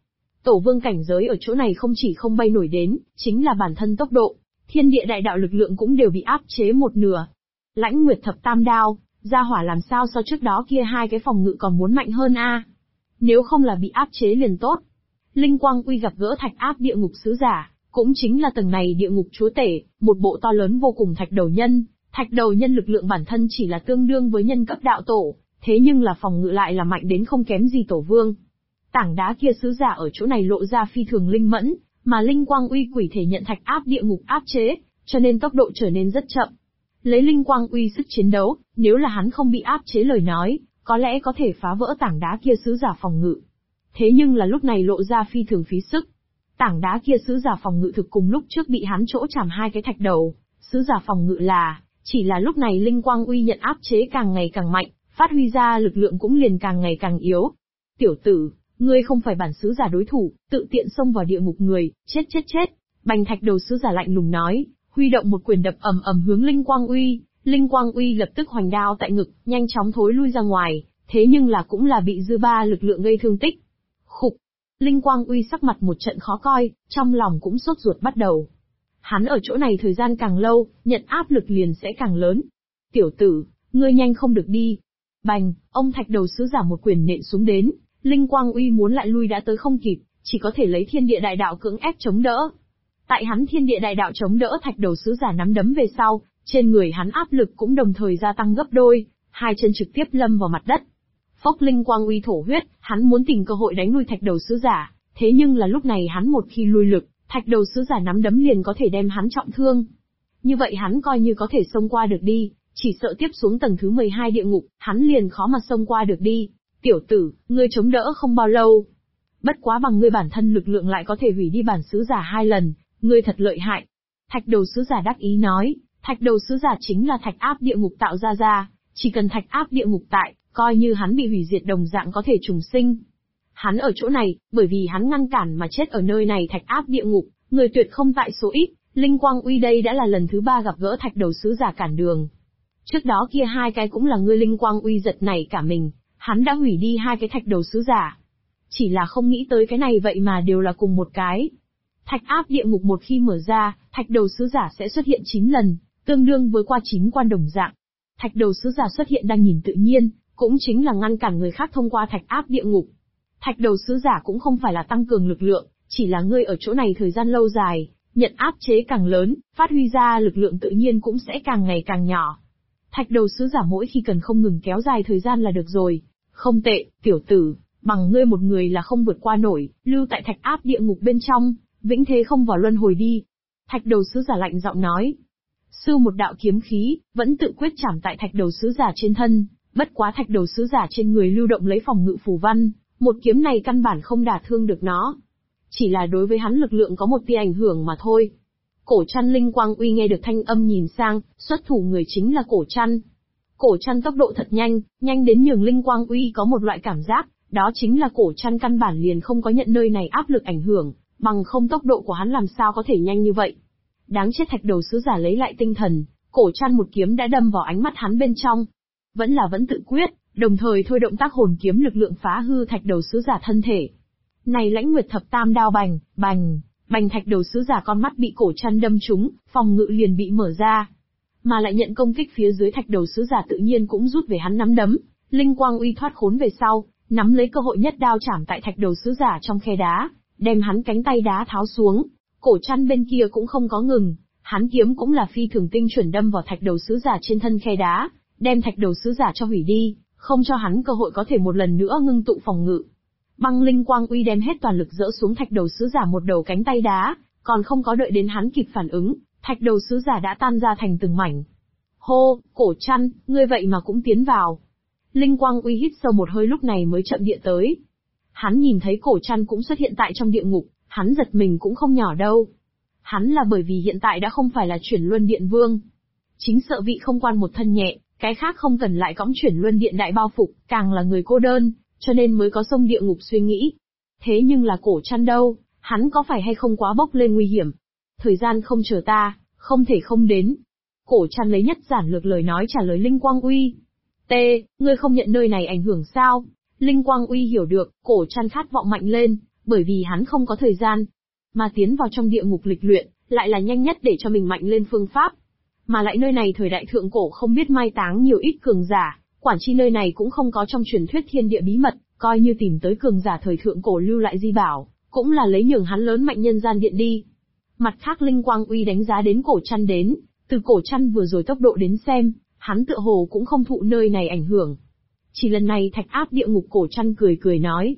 Tổ vương cảnh giới ở chỗ này không chỉ không bay nổi đến, chính là bản thân tốc độ, thiên địa đại đạo lực lượng cũng đều bị áp chế một nửa. Lãnh Nguyệt thập tam đao, gia hỏa làm sao so trước đó kia hai cái phòng ngự còn muốn mạnh hơn a? Nếu không là bị áp chế liền tốt. Linh Quang Uy gặp gỡ thạch áp địa ngục sứ giả, cũng chính là tầng này địa ngục chúa tể, một bộ to lớn vô cùng thạch đầu nhân. Thạch đầu nhân lực lượng bản thân chỉ là tương đương với nhân cấp đạo tổ, thế nhưng là phòng ngự lại là mạnh đến không kém gì tổ vương. Tảng đá kia sứ giả ở chỗ này lộ ra phi thường linh mẫn, mà Linh Quang Uy quỷ thể nhận thạch áp địa ngục áp chế, cho nên tốc độ trở nên rất chậm. Lấy Linh Quang Uy sức chiến đấu, nếu là hắn không bị áp chế lời nói, có lẽ có thể phá vỡ tảng đá kia sứ giả phòng ngự. Thế nhưng là lúc này lộ ra phi thường phí sức. Tảng đá kia sứ giả phòng ngự thực cùng lúc trước bị hắn chỗ chạm hai cái thạch đầu, sứ giả phòng ngự chỉ là lúc này Linh Quang Uy nhận áp chế càng ngày càng mạnh, phát huy ra lực lượng cũng liền càng ngày càng yếu. Tiểu tử, ngươi không phải bản sứ giả đối thủ, tự tiện xông vào địa ngục người, chết chết chết. Bành thạch đầu sứ giả lạnh lùng nói, huy động một quyền đập ầm ầm hướng Linh Quang Uy. Linh Quang Uy lập tức hoành đao tại ngực, nhanh chóng thối lui ra ngoài, thế nhưng là cũng là bị dư ba lực lượng gây thương tích. Khục. Linh Quang Uy sắc mặt một trận khó coi, trong lòng cũng sốt ruột bắt đầu. Hắn ở chỗ này thời gian càng lâu, nhận áp lực liền sẽ càng lớn. Tiểu tử, ngươi nhanh không được đi. Bành, ông thạch đầu sứ giả một quyền nện xuống đến, Linh Quang Uy muốn lại lui đã tới không kịp, chỉ có thể lấy thiên địa đại đạo cưỡng ép chống đỡ. Tại hắn thiên địa đại đạo chống đỡ thạch đầu sứ giả nắm đấm về sau, trên người hắn áp lực cũng đồng thời gia tăng gấp đôi, hai chân trực tiếp lâm vào mặt đất. Phốc Linh Quang Uy thổ huyết, hắn muốn tìm cơ hội đánh lui thạch đầu sứ giả, thế nhưng là lúc này hắn một khi lui lực, thạch đầu sứ giả nắm đấm liền có thể đem hắn trọng thương. Như vậy hắn coi như có thể xông qua được đi, chỉ sợ tiếp xuống tầng thứ 12 địa ngục, hắn liền khó mà xông qua được đi. Tiểu tử, ngươi chống đỡ không bao lâu. Bất quá bằng ngươi bản thân lực lượng lại có thể hủy đi bản sứ giả 2 lần, ngươi thật lợi hại. Thạch đầu sứ giả đắc ý nói, thạch đầu sứ giả chính là thạch áp địa ngục tạo ra, chỉ cần thạch áp địa ngục tại, coi như hắn bị hủy diệt đồng dạng có thể trùng sinh. Hắn ở chỗ này, bởi vì hắn ngăn cản mà chết ở nơi này thạch áp địa ngục, người tuyệt không tại số ít, Linh Quang Uy đây đã là lần thứ 3 gặp gỡ thạch đầu sứ giả cản đường. Trước đó kia hai cái cũng là ngươi Linh Quang Uy giật nảy cả mình, hắn đã hủy đi hai cái thạch đầu sứ giả. Chỉ là không nghĩ tới cái này vậy mà đều là cùng một cái. Thạch áp địa ngục một khi mở ra, thạch đầu sứ giả sẽ xuất hiện 9 lần, tương đương với qua 9 quan đồng dạng. Thạch đầu sứ giả xuất hiện đang nhìn tự nhiên, cũng chính là ngăn cản người khác thông qua thạch áp địa ngục. Thạch đầu sứ giả cũng không phải là tăng cường lực lượng, chỉ là ngươi ở chỗ này thời gian lâu dài, nhận áp chế càng lớn, phát huy ra lực lượng tự nhiên cũng sẽ càng ngày càng nhỏ. Thạch đầu sứ giả mỗi khi cần không ngừng kéo dài thời gian là được rồi. Không tệ, tiểu tử, bằng ngươi một người là không vượt qua nổi, lưu tại thạch áp địa ngục bên trong, vĩnh thế không vào luân hồi đi. Thạch đầu sứ giả lạnh giọng nói. Sư một đạo kiếm khí, vẫn tự quyết chảm tại thạch đầu sứ giả trên thân, bất quá thạch đầu sứ giả trên người lưu động lấy phòng ngự phù văn, một kiếm này căn bản không đả thương được nó. Chỉ là đối với hắn lực lượng có một tia ảnh hưởng mà thôi. Cổ Trăn Linh Quang Uy nghe được thanh âm nhìn sang, xuất thủ người chính là Cổ Trăn. Cổ Trăn tốc độ thật nhanh, nhanh đến nhường Linh Quang Uy có một loại cảm giác, đó chính là Cổ Trăn căn bản liền không có nhận nơi này áp lực ảnh hưởng, bằng không tốc độ của hắn làm sao có thể nhanh như vậy. Đáng chết thạch đầu sứ giả lấy lại tinh thần, Cổ Trăn một kiếm đã đâm vào ánh mắt hắn bên trong. Vẫn tự quyết, đồng thời thôi động tác hồn kiếm lực lượng phá hư thạch đầu sứ giả thân thể. Này Lãnh Nguyệt thập tam đao bành, bành thạch đầu sứ giả con mắt bị Cổ Trăn đâm trúng, phòng ngự liền bị mở ra. Mà lại nhận công kích phía dưới thạch đầu sứ giả tự nhiên cũng rút về hắn nắm đấm, Linh Quang Uy thoát khốn về sau, nắm lấy cơ hội nhất đao chảm tại thạch đầu sứ giả trong khe đá, đem hắn cánh tay đá tháo xuống. Cổ Trăn bên kia cũng không có ngừng, hắn kiếm cũng là phi thường tinh chuẩn đâm vào thạch đầu sứ giả trên thân khe đá, đem thạch đầu sứ giả cho hủy đi, không cho hắn cơ hội có thể một lần nữa ngưng tụ phòng ngự. Băng Linh Quang Uy đem hết toàn lực dỡ xuống thạch đầu sứ giả một đầu cánh tay đá, còn không có đợi đến hắn kịp phản ứng, thạch đầu sứ giả đã tan ra thành từng mảnh. Hô, Cổ Trăn, ngươi vậy mà cũng tiến vào. Linh Quang Uy hít sâu một hơi lúc này mới chậm địa tới. Hắn nhìn thấy Cổ Trăn cũng xuất hiện tại trong địa ngục, hắn giật mình cũng không nhỏ đâu. Hắn là bởi vì hiện tại đã không phải là chuyển luân điện vương. Chính sợ vị không quan một thân nhẹ, cái khác không cần lại cõng chuyển luân điện đại bao phục, càng là người cô đơn, cho nên mới có sông địa ngục suy nghĩ. Thế nhưng là Cổ Trăn đâu, hắn có phải hay không quá bốc lên nguy hiểm? Thời gian không chờ ta, không thể không đến. Cổ Trăn lấy nhất giản lược lời nói trả lời Linh Quang Uy. Ngươi không nhận nơi này ảnh hưởng sao? Linh Quang Uy hiểu được, Cổ Trăn khát vọng mạnh lên, bởi vì hắn không có thời gian. Mà tiến vào trong địa ngục lịch luyện, lại là nhanh nhất để cho mình mạnh lên phương pháp. Mà lại nơi này thời đại thượng cổ không biết mai táng nhiều ít cường giả, quản chi nơi này cũng không có trong truyền thuyết thiên địa bí mật, coi như tìm tới cường giả thời thượng cổ lưu lại di bảo, cũng là lấy nhường hắn lớn mạnh nhân gian điện đi. Mặt khác Linh Quang Uy đánh giá đến Cổ Trăn đến, từ Cổ Trăn vừa rồi tốc độ đến xem, hắn tựa hồ cũng không thụ nơi này ảnh hưởng. Chỉ lần này thạch áp địa ngục Cổ Trăn cười cười nói.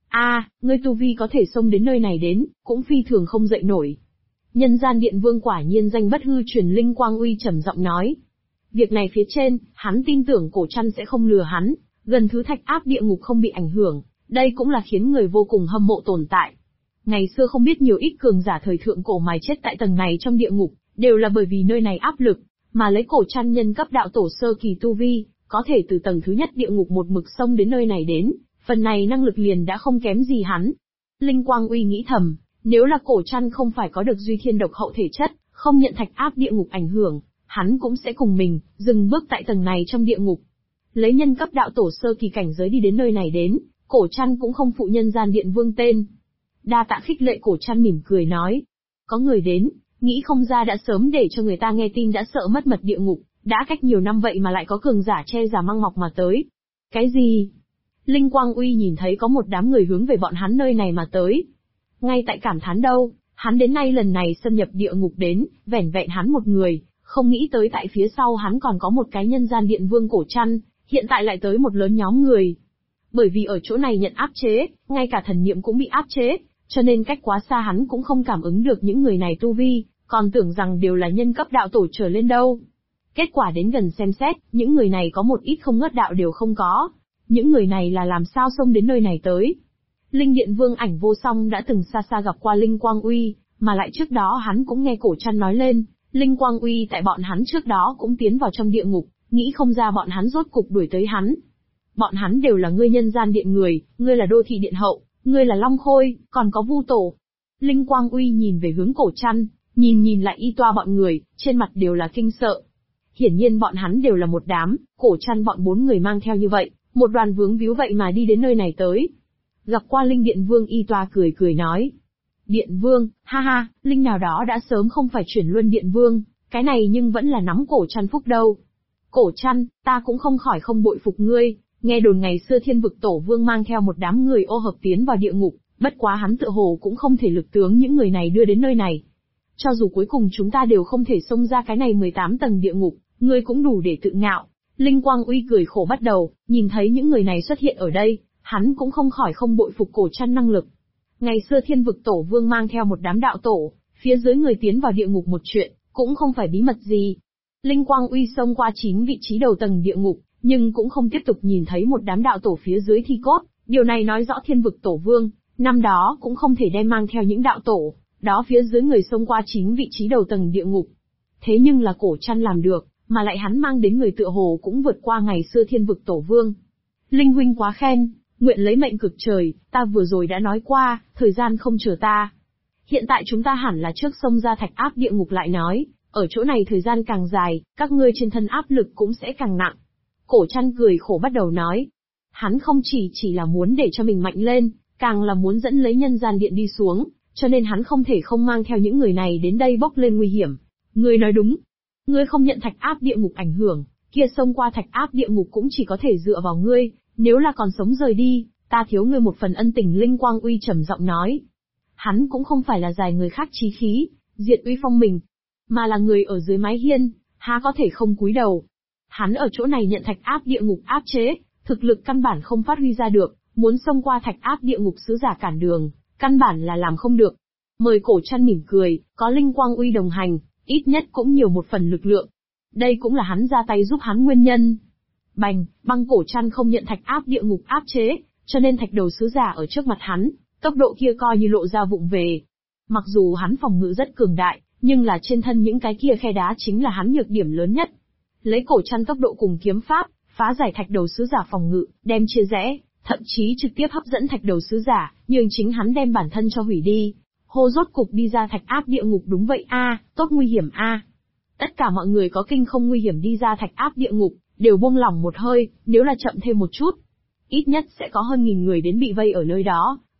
Ngươi tu vi có thể xông đến nơi này đến, cũng phi thường không dậy nổi. Nhân gian điện vương quả nhiên danh bất hư truyền Linh Quang Uy trầm giọng nói. Việc này phía trên, hắn tin tưởng Cổ Trăn sẽ không lừa hắn, gần thứ thạch áp địa ngục không bị ảnh hưởng, đây cũng là khiến người vô cùng hâm mộ tồn tại. Ngày xưa không biết nhiều ít cường giả thời thượng cổ mài chết tại tầng này trong địa ngục, đều là bởi vì nơi này áp lực, mà lấy Cổ Trăn nhân cấp đạo tổ sơ kỳ tu vi, có thể từ tầng thứ nhất địa ngục một mực xông đến nơi này đến, phần này năng lực liền đã không kém gì hắn. Linh Quang Uy nghĩ thầm, nếu là Cổ Trăn không phải có được duy thiên độc hậu thể chất, không nhận thạch áp địa ngục ảnh hưởng, hắn cũng sẽ cùng mình, dừng bước tại tầng này trong địa ngục. Lấy nhân cấp đạo tổ sơ kỳ cảnh giới đi đến nơi này đến, Cổ Trăn cũng không phụ nhân gian điện vương tên. Đa tạ khích lệ Cổ Trăn mỉm cười nói. Có người đến, nghĩ không ra đã sớm để cho người ta nghe tin đã sợ mất mật địa ngục, đã cách nhiều năm vậy mà lại có cường giả che giả mang mọc mà tới. Cái gì? Linh Quang Uy nhìn thấy có một đám người hướng về bọn hắn nơi này mà tới. Ngay tại cảm thán đâu, hắn đến nay lần này xâm nhập địa ngục đến, vẻn vẹn hắn một người, không nghĩ tới tại phía sau hắn còn có một cái nhân gian điện vương Cổ Trăn, hiện tại lại tới một lớn nhóm người. Bởi vì ở chỗ này nhận áp chế, ngay cả thần niệm cũng bị áp chế, cho nên cách quá xa hắn cũng không cảm ứng được những người này tu vi, còn tưởng rằng đều là nhân cấp đạo tổ trở lên đâu. Kết quả đến gần xem xét, những người này có một ít không ngớt đạo đều không có. Những người này là làm sao xông đến nơi này tới? Linh Điện Vương Ảnh Vô Song đã từng xa xa gặp qua Linh Quang Uy, mà lại trước đó hắn cũng nghe Cổ Trăn nói lên, Linh Quang Uy tại bọn hắn trước đó cũng tiến vào trong địa ngục, nghĩ không ra bọn hắn rốt cục đuổi tới hắn. Bọn hắn đều là ngươi nhân gian điện người, ngươi là đô thị điện hậu, ngươi là Long Khôi, còn có Vu Tổ. Linh Quang Uy nhìn về hướng Cổ Trăn, nhìn lại y toa bọn người, trên mặt đều là kinh sợ. Hiển nhiên bọn hắn đều là một đám, Cổ Trăn bọn 4 người mang theo như vậy, một đoàn vướng víu vậy mà đi đến nơi này tới. Gặp qua Linh Điện Vương y toa cười cười nói. Điện Vương, ha ha, Linh nào đó đã sớm không phải chuyển luân Điện Vương, cái này nhưng vẫn là nắm Cổ Trăn phúc đâu. Cổ Trăn, ta cũng không khỏi không bội phục ngươi, nghe đồn ngày xưa Thiên Vực Tổ Vương mang theo một đám người ô hợp tiến vào địa ngục, bất quá hắn tựa hồ cũng không thể lực tướng những người này đưa đến nơi này. Cho dù cuối cùng chúng ta đều không thể xông ra cái này 18 tầng địa ngục, ngươi cũng đủ để tự ngạo. Linh Quang Uy cười khổ bắt đầu, nhìn thấy những người này xuất hiện ở đây, hắn cũng không khỏi không bội phục Cổ Trăn năng lực. Ngày xưa Thiên Vực Tổ Vương mang theo một đám đạo tổ, phía dưới người tiến vào địa ngục một chuyện, cũng không phải bí mật gì. Linh Quang Uy xông qua 9 vị trí đầu tầng địa ngục, nhưng cũng không tiếp tục nhìn thấy một đám đạo tổ phía dưới thi cốt, điều này nói rõ Thiên Vực Tổ Vương, năm đó cũng không thể đem mang theo những đạo tổ, đó phía dưới người xông qua 9 vị trí đầu tầng địa ngục. Thế nhưng là Cổ Trăn làm được, mà lại hắn mang đến người tựa hồ cũng vượt qua ngày xưa Thiên Vực Tổ Vương. Linh huynh quá khen, nguyện lấy mệnh cực trời, ta vừa rồi đã nói qua, thời gian không chờ ta. Hiện tại chúng ta hẳn là trước xông ra thạch áp địa ngục lại nói, ở chỗ này thời gian càng dài, các ngươi trên thân áp lực cũng sẽ càng nặng. Cổ Trăn cười khổ bắt đầu nói. Hắn không chỉ là muốn để cho mình mạnh lên, càng là muốn dẫn lấy nhân gian điện đi xuống, cho nên hắn không thể không mang theo những người này đến đây bốc lên nguy hiểm. Ngươi nói đúng. Ngươi không nhận thạch áp địa ngục ảnh hưởng, kia xông qua thạch áp địa ngục cũng chỉ có thể dựa vào ngươi, nếu là còn sống rời đi, ta thiếu ngươi một phần ân tình. Linh Quang Uy trầm giọng nói. Hắn cũng không phải là giải người khác chí khí, diệt uy phong mình, mà là người ở dưới mái hiên, há có thể không cúi đầu. Hắn ở chỗ này nhận thạch áp địa ngục áp chế, thực lực căn bản không phát huy ra được, muốn xông qua thạch áp địa ngục sứ giả cản đường, căn bản là làm không được. Mời Cổ Trăn mỉm cười, có Linh Quang Uy đồng hành, ít nhất cũng nhiều một phần lực lượng. Đây cũng là hắn ra tay giúp hắn nguyên nhân. Bành, băng Cổ Trăn không nhận thạch áp địa ngục áp chế, cho nên thạch đầu sứ giả ở trước mặt hắn, tốc độ kia coi như lộ ra vụng về. Mặc dù hắn phòng ngự rất cường đại, nhưng là trên thân những cái kia khe đá chính là hắn nhược điểm lớn nhất. Lấy Cổ Trăn tốc độ cùng kiếm pháp, phá giải thạch đầu sứ giả phòng ngự, đem chia rẽ, thậm chí trực tiếp hấp dẫn thạch đầu sứ giả, nhưng chính hắn đem bản thân cho hủy đi. Hô rốt cục đi ra thạch áp địa ngục đúng vậy a, tốt nguy hiểm a. Tất cả mọi người có kinh không nguy hiểm đi ra thạch áp địa ngục, đều buông lỏng một hơi, nếu là chậm thêm một chút, ít nhất sẽ có hơn 1000 người đến bị vây ở nơi đó,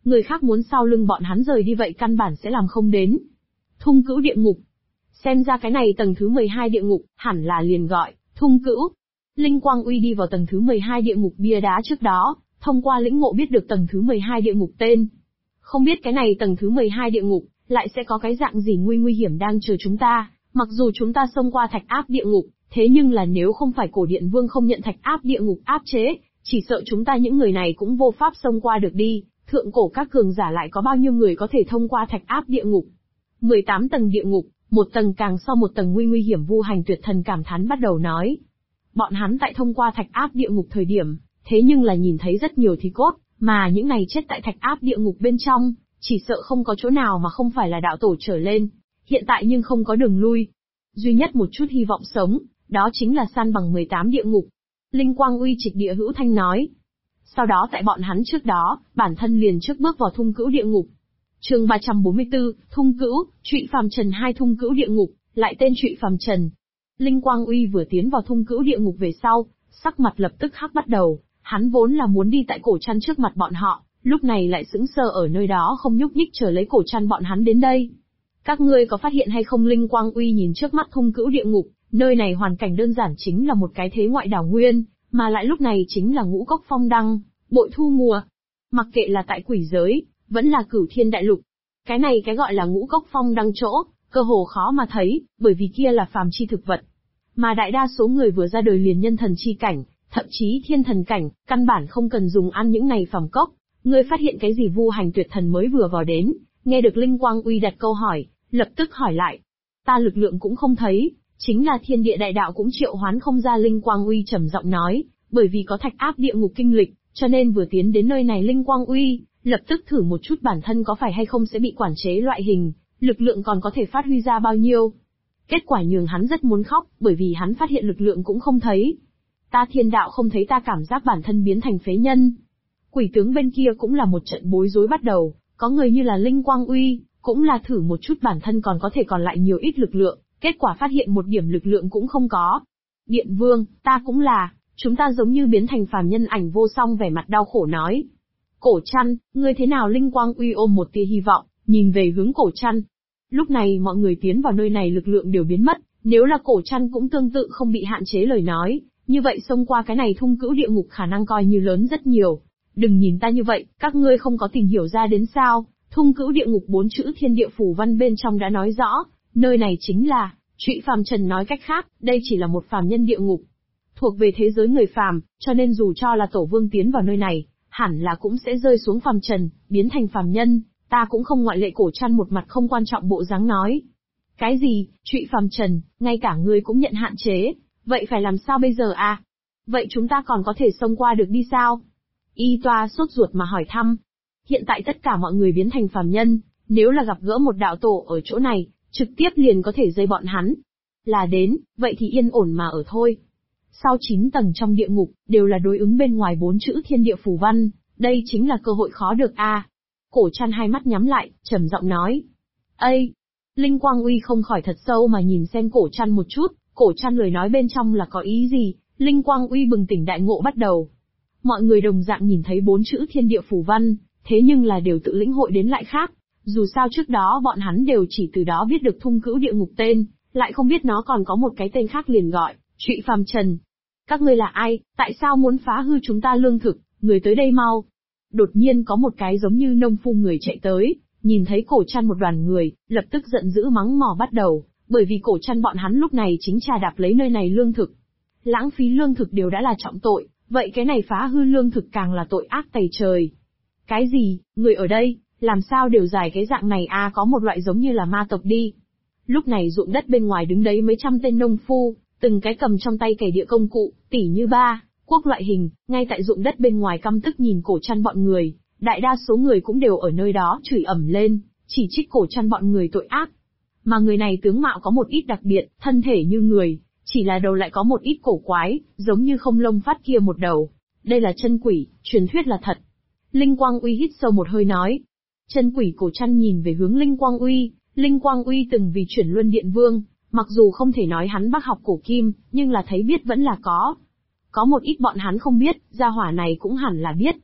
Người khác muốn sau lưng bọn hắn rời đi vậy căn bản sẽ làm không đến. Thung cữu địa ngục. Xem ra cái này tầng thứ 12 địa ngục, hẳn là liền gọi, thung cữu. Linh Quang Uy đi vào tầng thứ 12 địa ngục bia đá trước đó, thông qua lĩnh ngộ biết được tầng thứ 12 địa ngục tên. Không biết cái này tầng thứ 12 địa ngục, lại sẽ có cái dạng gì nguy hiểm đang chờ chúng ta, mặc dù chúng ta xông qua thạch áp địa ngục, thế nhưng là nếu không phải cổ điện vương không nhận thạch áp địa ngục áp chế, chỉ sợ chúng ta những người này cũng vô pháp xông qua được đi, thượng cổ các cường giả lại có bao nhiêu người có thể thông qua thạch áp địa ngục. 18 tầng địa ngục, một tầng càng sau một tầng nguy hiểm Vu Hành Tuyệt Thần cảm thán bắt đầu nói. Bọn hắn tại thông qua thạch áp địa ngục thời điểm, thế nhưng là nhìn thấy rất nhiều thi cốt, mà những này chết tại thạch áp địa ngục bên trong, chỉ sợ không có chỗ nào mà không phải là đạo tổ trở lên. Hiện tại nhưng không có đường lui. Duy nhất một chút hy vọng sống, đó chính là san bằng 18 địa ngục. Linh Quang Uy Trịch Địa Hữu Thanh nói. Sau đó tại bọn hắn trước đó, bản thân liền trước bước vào thung cữu địa ngục. Chương 344, thung cữu, Trụy Phàm Trần hai thung cữu địa ngục, lại tên Trụy Phàm Trần. Linh Quang Uy vừa tiến vào thung cữu địa ngục về sau, sắc mặt lập tức hắc bắt đầu, hắn vốn là muốn đi tại cổ chăn trước mặt bọn họ, lúc này lại sững sờ ở nơi đó không nhúc nhích chờ lấy cổ chăn bọn hắn đến đây. Các ngươi có phát hiện hay không? Linh Quang Uy nhìn trước mắt thung cữu địa ngục, nơi này hoàn cảnh đơn giản chính là một cái thế ngoại đảo nguyên, mà lại lúc này chính là ngũ cốc phong đăng, bội thu mùa. Mặc kệ là tại quỷ giới, vẫn là cửu thiên đại lục. Cái này cái gọi là ngũ cốc phong đăng chỗ, cơ hồ khó mà thấy, bởi vì kia là phàm chi thực vật. Mà đại đa số người vừa ra đời liền nhân thần chi cảnh, thậm chí thiên thần cảnh, căn bản không cần dùng ăn những này phàm cốc. Ngươi phát hiện cái gì? Vu Hành Tuyệt Thần mới vừa vào đến, nghe được Linh Quang Uy đặt câu hỏi, lập tức hỏi lại. Ta lực lượng cũng không thấy, chính là thiên địa đại đạo cũng triệu hoán không ra. Linh Quang Uy trầm giọng nói, bởi vì có thạch áp địa ngục kinh lịch, cho nên vừa tiến đến nơi này Linh Quang Uy, lập tức thử một chút bản thân có phải hay không sẽ bị quản chế loại hình, lực lượng còn có thể phát huy ra bao nhiêu. Kết quả nhường hắn rất muốn khóc, bởi vì hắn phát hiện lực lượng cũng không thấy. Ta thiên đạo không thấy, ta cảm giác bản thân biến thành phế nhân. Quỷ tướng bên kia cũng là một trận bối rối bắt đầu, có người như là Linh Quang Uy, cũng là thử một chút bản thân còn có thể còn lại nhiều ít lực lượng, kết quả phát hiện một điểm lực lượng cũng không có. Điện Vương, ta cũng là, chúng ta giống như biến thành phàm nhân. Ảnh Vô Song vẻ mặt đau khổ nói. Cổ Chăn, ngươi thế nào? Linh Quang Uy ôm một tia hy vọng, nhìn về hướng Cổ Chăn. Lúc này mọi người tiến vào nơi này lực lượng đều biến mất, nếu là Cổ Chăn cũng tương tự không bị hạn chế lời nói, như vậy xông qua cái này thung cữu địa ngục khả năng coi như lớn rất nhiều. Đừng nhìn ta như vậy, các ngươi không có tìm hiểu ra đến sao? Thung cữu địa ngục 4 chữ thiên địa phù văn bên trong đã nói rõ, nơi này chính là Trụy Phàm Trần. Nói cách khác, đây chỉ là một phàm nhân địa ngục, thuộc về thế giới người phàm, cho nên dù cho là tổ vương tiến vào nơi này, hẳn là cũng sẽ rơi xuống phàm trần, biến thành phàm nhân, ta cũng không ngoại lệ. Cổ Chăn một mặt không quan trọng bộ dáng nói. Cái gì? Trụy Phàm Trần, ngay cả ngươi cũng nhận hạn chế, vậy phải làm sao bây giờ à? Vậy chúng ta còn có thể xông qua được đi sao? Y Toa sốt ruột mà hỏi thăm. Hiện tại tất cả mọi người biến thành phàm nhân, nếu là gặp gỡ một đạo tổ ở chỗ này, trực tiếp liền có thể dây bọn hắn. Là đến, vậy thì yên ổn mà ở thôi. Sau 9 tầng trong địa ngục, đều là đối ứng bên ngoài 4 chữ thiên địa phù văn, đây chính là cơ hội khó được a. Cổ Chăn hai mắt nhắm lại, trầm giọng nói. Ây! Linh Quang Uy không khỏi thật sâu mà nhìn xem Cổ Chăn một chút, Cổ Chăn lời nói bên trong là có ý gì? Linh Quang Uy bừng tỉnh đại ngộ bắt đầu. Mọi người đồng dạng nhìn thấy 4 chữ thiên địa phù văn, thế nhưng là đều tự lĩnh hội đến lại khác. Dù sao trước đó bọn hắn đều chỉ từ đó biết được thung cữu địa ngục tên, lại không biết nó còn có một cái tên khác liền gọi, Trụy Phàm Trần. Các ngươi là ai, tại sao muốn phá hư chúng ta lương thực, người tới đây mau. Đột nhiên có một cái giống như nông phu người chạy tới, nhìn thấy Cổ Chăn một đoàn người, lập tức giận dữ mắng mỏ bắt đầu, bởi vì Cổ Chăn bọn hắn lúc này chính trà đạp lấy nơi này lương thực. Lãng phí lương thực đều đã là trọng tội, vậy cái này phá hư lương thực càng là tội ác tày trời. Cái gì, người ở đây, làm sao đều dài cái dạng này à? Có một loại giống như là ma tộc đi. Lúc này ruộng đất bên ngoài đứng đấy mấy trăm tên nông phu, từng cái cầm trong tay cày địa công cụ, tỉ như ba, cuốc loại hình, ngay tại ruộng đất bên ngoài căm tức nhìn Cổ Chăn bọn người, đại đa số người cũng đều ở nơi đó chửi ầm lên, chỉ trích Cổ Chăn bọn người tội ác. Mà người này tướng mạo có một ít đặc biệt, thân thể như người, chỉ là đầu lại có một ít cổ quái, giống như không lông phát kia một đầu. Đây là chân quỷ, truyền thuyết là thật. Linh Quang Uy hít sâu một hơi nói. Chân quỷ? Cổ Chăn nhìn về hướng Linh Quang Uy. Linh Quang Uy từng vì chuyển luân điện vương, mặc dù không thể nói hắn bác học cổ kim, nhưng là thấy biết vẫn là có. Có một ít bọn hắn không biết, gia hỏa này cũng hẳn là biết.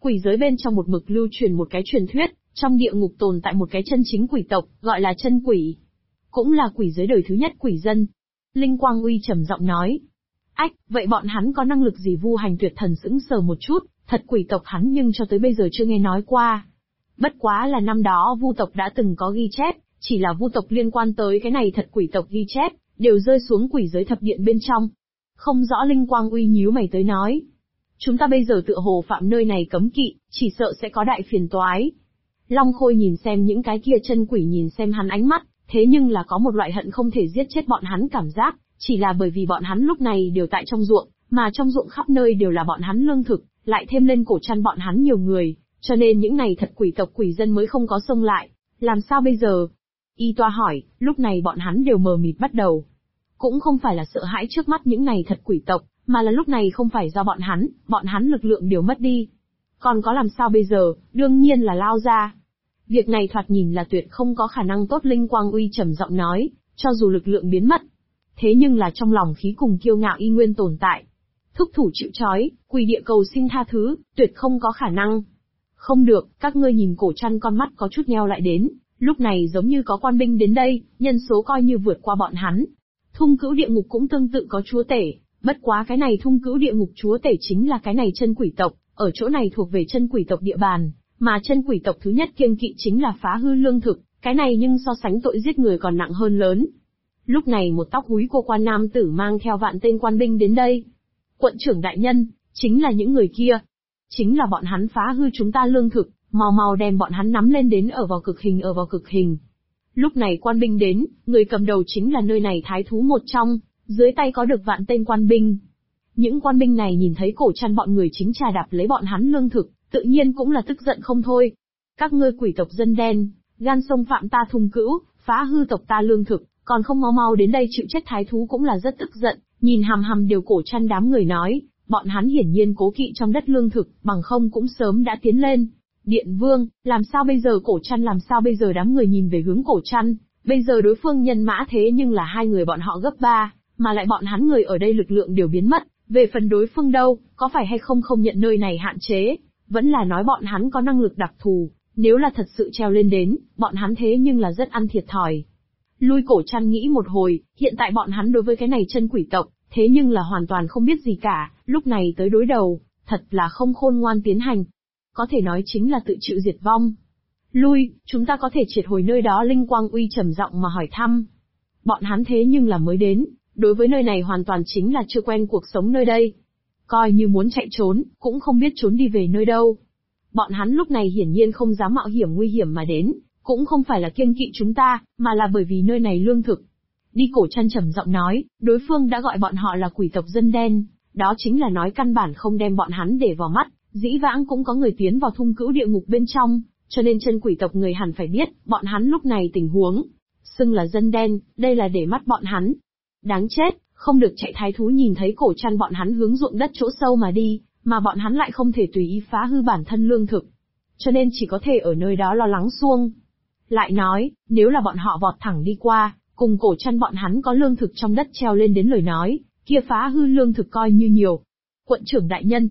Quỷ giới bên trong một mực lưu truyền một cái truyền thuyết, trong địa ngục tồn tại một cái chân chính quỷ tộc, gọi là chân quỷ. Cũng là quỷ giới đời thứ nhất quỷ dân. Linh Quang Uy trầm giọng nói. Ách, vậy bọn hắn có năng lực gì? Vu Hành Tuyệt Thần sững sờ một chút, thật quỷ tộc hắn nhưng cho tới bây giờ chưa nghe nói qua. Bất quá là năm đó Vu tộc đã từng có ghi chép, chỉ là Vu tộc liên quan tới cái này thật quỷ tộc ghi chép, đều rơi xuống quỷ giới thập điện bên trong. Không rõ. Linh Quang Uy nhíu mày tới nói. Chúng ta bây giờ tựa hồ phạm nơi này cấm kỵ, chỉ sợ sẽ có đại phiền toái. Long Khôi nhìn xem những cái kia chân quỷ, nhìn xem hắn ánh mắt, thế nhưng là có một loại hận không thể giết chết bọn hắn cảm giác, chỉ là bởi vì bọn hắn lúc này đều tại trong ruộng, mà trong ruộng khắp nơi đều là bọn hắn lương thực, lại thêm lên cổ chăn bọn hắn nhiều người, cho nên những này thật quỷ tộc quỷ dân mới không có xông lại. Làm sao bây giờ? Y Toa hỏi. Lúc này bọn hắn đều mờ mịt bắt đầu. Cũng không phải là sợ hãi trước mắt những này thật quỷ tộc, mà là lúc này không phải do bọn hắn lực lượng đều mất đi. Còn có làm sao bây giờ? Đương nhiên là lao ra. Việc này thoạt nhìn là tuyệt không có khả năng tốt. Linh Quang Uy trầm giọng nói, cho dù lực lượng biến mất, thế nhưng là trong lòng khí cùng kiêu ngạo y nguyên tồn tại. Thúc thủ chịu trói, quỳ địa cầu xin tha thứ, tuyệt không có khả năng. Không được, các ngươi nhìn. Cổ chăn con mắt có chút nheo lại đến, lúc này giống như có quan binh đến đây, nhân số coi như vượt qua bọn hắn. Thung Cữu Địa Ngục cũng tương tự có chúa tể, bất quá cái này Thung Cữu Địa Ngục chúa tể chính là cái này chân quỷ tộc, ở chỗ này thuộc về chân quỷ tộc địa bàn, mà chân quỷ tộc thứ nhất kiêng kỵ chính là phá hư lương thực, cái này nhưng so sánh tội giết người còn nặng hơn lớn. Lúc này một tóc húi cô quan nam tử mang theo vạn tên quan binh đến đây. Quận trưởng đại nhân, chính là những người kia. Chính là bọn hắn phá hư chúng ta lương thực, mau mau đem bọn hắn nắm lên đến ở vào cực hình. Lúc này quan binh đến, người cầm đầu chính là nơi này thái thú một trong, dưới tay có được vạn tên quan binh. Những quan binh này nhìn thấy cổ chăn bọn người chính trà đạp lấy bọn hắn lương thực, tự nhiên cũng là tức giận không thôi. Các ngươi quỷ tộc dân đen, gan xông phạm ta Thung Cữu, phá hư tộc ta lương thực, còn không mau mau đến đây chịu chết. Thái thú cũng là rất tức giận, nhìn hằm hằm đều cổ chăn đám người nói, bọn hắn hiển nhiên cố kỵ trong đất lương thực, bằng không cũng sớm đã tiến lên. Điện Vương, làm sao bây giờ? Cổ chăn làm sao bây giờ? Đám người nhìn về hướng cổ chăn, bây giờ đối phương nhân mã thế nhưng là hai người bọn họ gấp 3, mà lại bọn hắn người ở đây lực lượng đều biến mất, về phần đối phương đâu, có phải hay không nhận nơi này hạn chế, vẫn là nói bọn hắn có năng lực đặc thù, nếu là thật sự treo lên đến, bọn hắn thế nhưng là rất ăn thiệt thòi. Lui cổ chăn nghĩ một hồi, hiện tại bọn hắn đối với cái này chân quỷ tộc, thế nhưng là hoàn toàn không biết gì cả, lúc này tới đối đầu, thật là không khôn ngoan tiến hành. Có thể nói chính là tự chịu diệt vong. Lui, chúng ta có thể triệt hồi nơi đó. Linh Quang Uy trầm giọng mà hỏi thăm. Bọn hắn thế nhưng là mới đến, đối với nơi này hoàn toàn chính là chưa quen cuộc sống nơi đây. Coi như muốn chạy trốn, cũng không biết trốn đi về nơi đâu. Bọn hắn lúc này hiển nhiên không dám mạo hiểm nguy hiểm mà đến, cũng không phải là kiêng kỵ chúng ta, mà là bởi vì nơi này lương thực. Đi cổ chăn trầm giọng nói, đối phương đã gọi bọn họ là quỷ tộc dân đen, đó chính là nói căn bản không đem bọn hắn để vào mắt. Dĩ vãng cũng có người tiến vào Thung Cữu Địa Ngục bên trong, cho nên chân quỷ tộc người hẳn phải biết, bọn hắn lúc này tình huống. Xưng là dân đen, đây là để mắt bọn hắn. Đáng chết, không được chạy. Thái thú nhìn thấy cổ chăn bọn hắn hướng ruộng đất chỗ sâu mà đi, mà bọn hắn lại không thể tùy ý phá hư bản thân lương thực. Cho nên chỉ có thể ở nơi đó lo lắng xuông. Lại nói, nếu là bọn họ vọt thẳng đi qua, cùng cổ chăn bọn hắn có lương thực trong đất treo lên đến lời nói, kia phá hư lương thực coi như nhiều. Quận trưởng đại nhân,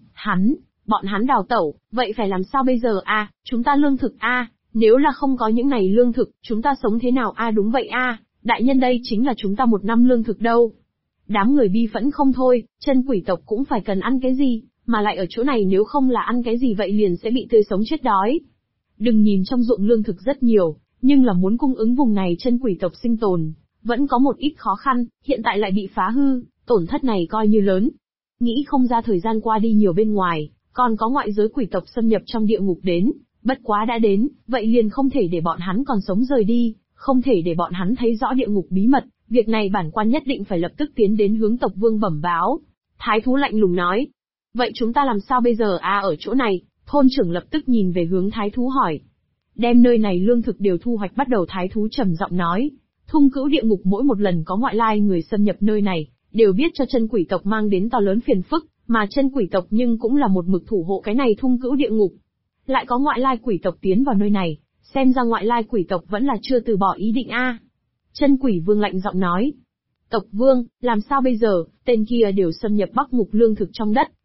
bọn hắn đào tẩu, vậy phải làm sao bây giờ a? Chúng ta lương thực a, nếu là không có những này lương thực, chúng ta sống thế nào a? Đúng vậy a, đại nhân đây chính là chúng ta một năm lương thực đâu. Đám người bi phẫn không thôi, chân quỷ tộc cũng phải cần ăn cái gì, mà lại ở chỗ này nếu không là ăn cái gì vậy liền sẽ bị tươi sống chết đói. Đừng nhìn trong ruộng lương thực rất nhiều, nhưng là muốn cung ứng vùng này chân quỷ tộc sinh tồn, vẫn có một ít khó khăn, hiện tại lại bị phá hư, tổn thất này coi như lớn. Nghĩ không ra thời gian qua đi nhiều bên ngoài, còn có ngoại giới quỷ tộc xâm nhập trong địa ngục đến, bất quá đã đến, vậy liền không thể để bọn hắn còn sống rời đi, không thể để bọn hắn thấy rõ địa ngục bí mật, việc này bản quan nhất định phải lập tức tiến đến hướng tộc vương bẩm báo. Thái thú lạnh lùng nói. Vậy chúng ta làm sao bây giờ a? Ở chỗ này, thôn trưởng lập tức nhìn về hướng thái thú hỏi. Đem nơi này lương thực đều thu hoạch bắt đầu. Thái thú trầm giọng nói. Thung Cữu Địa Ngục mỗi một lần có ngoại lai người xâm nhập nơi này, đều biết cho chân quỷ tộc mang đến to lớn phiền phức, mà chân quỷ tộc nhưng cũng là một mực thủ hộ cái này Thung Cữu Địa Ngục. Lại có ngoại lai quỷ tộc tiến vào nơi này, xem ra ngoại lai quỷ tộc vẫn là chưa từ bỏ ý định a. Chân quỷ vương lạnh giọng nói. Tộc vương, làm sao bây giờ, tên kia đều xâm nhập Bắc Ngục lương thực trong đất,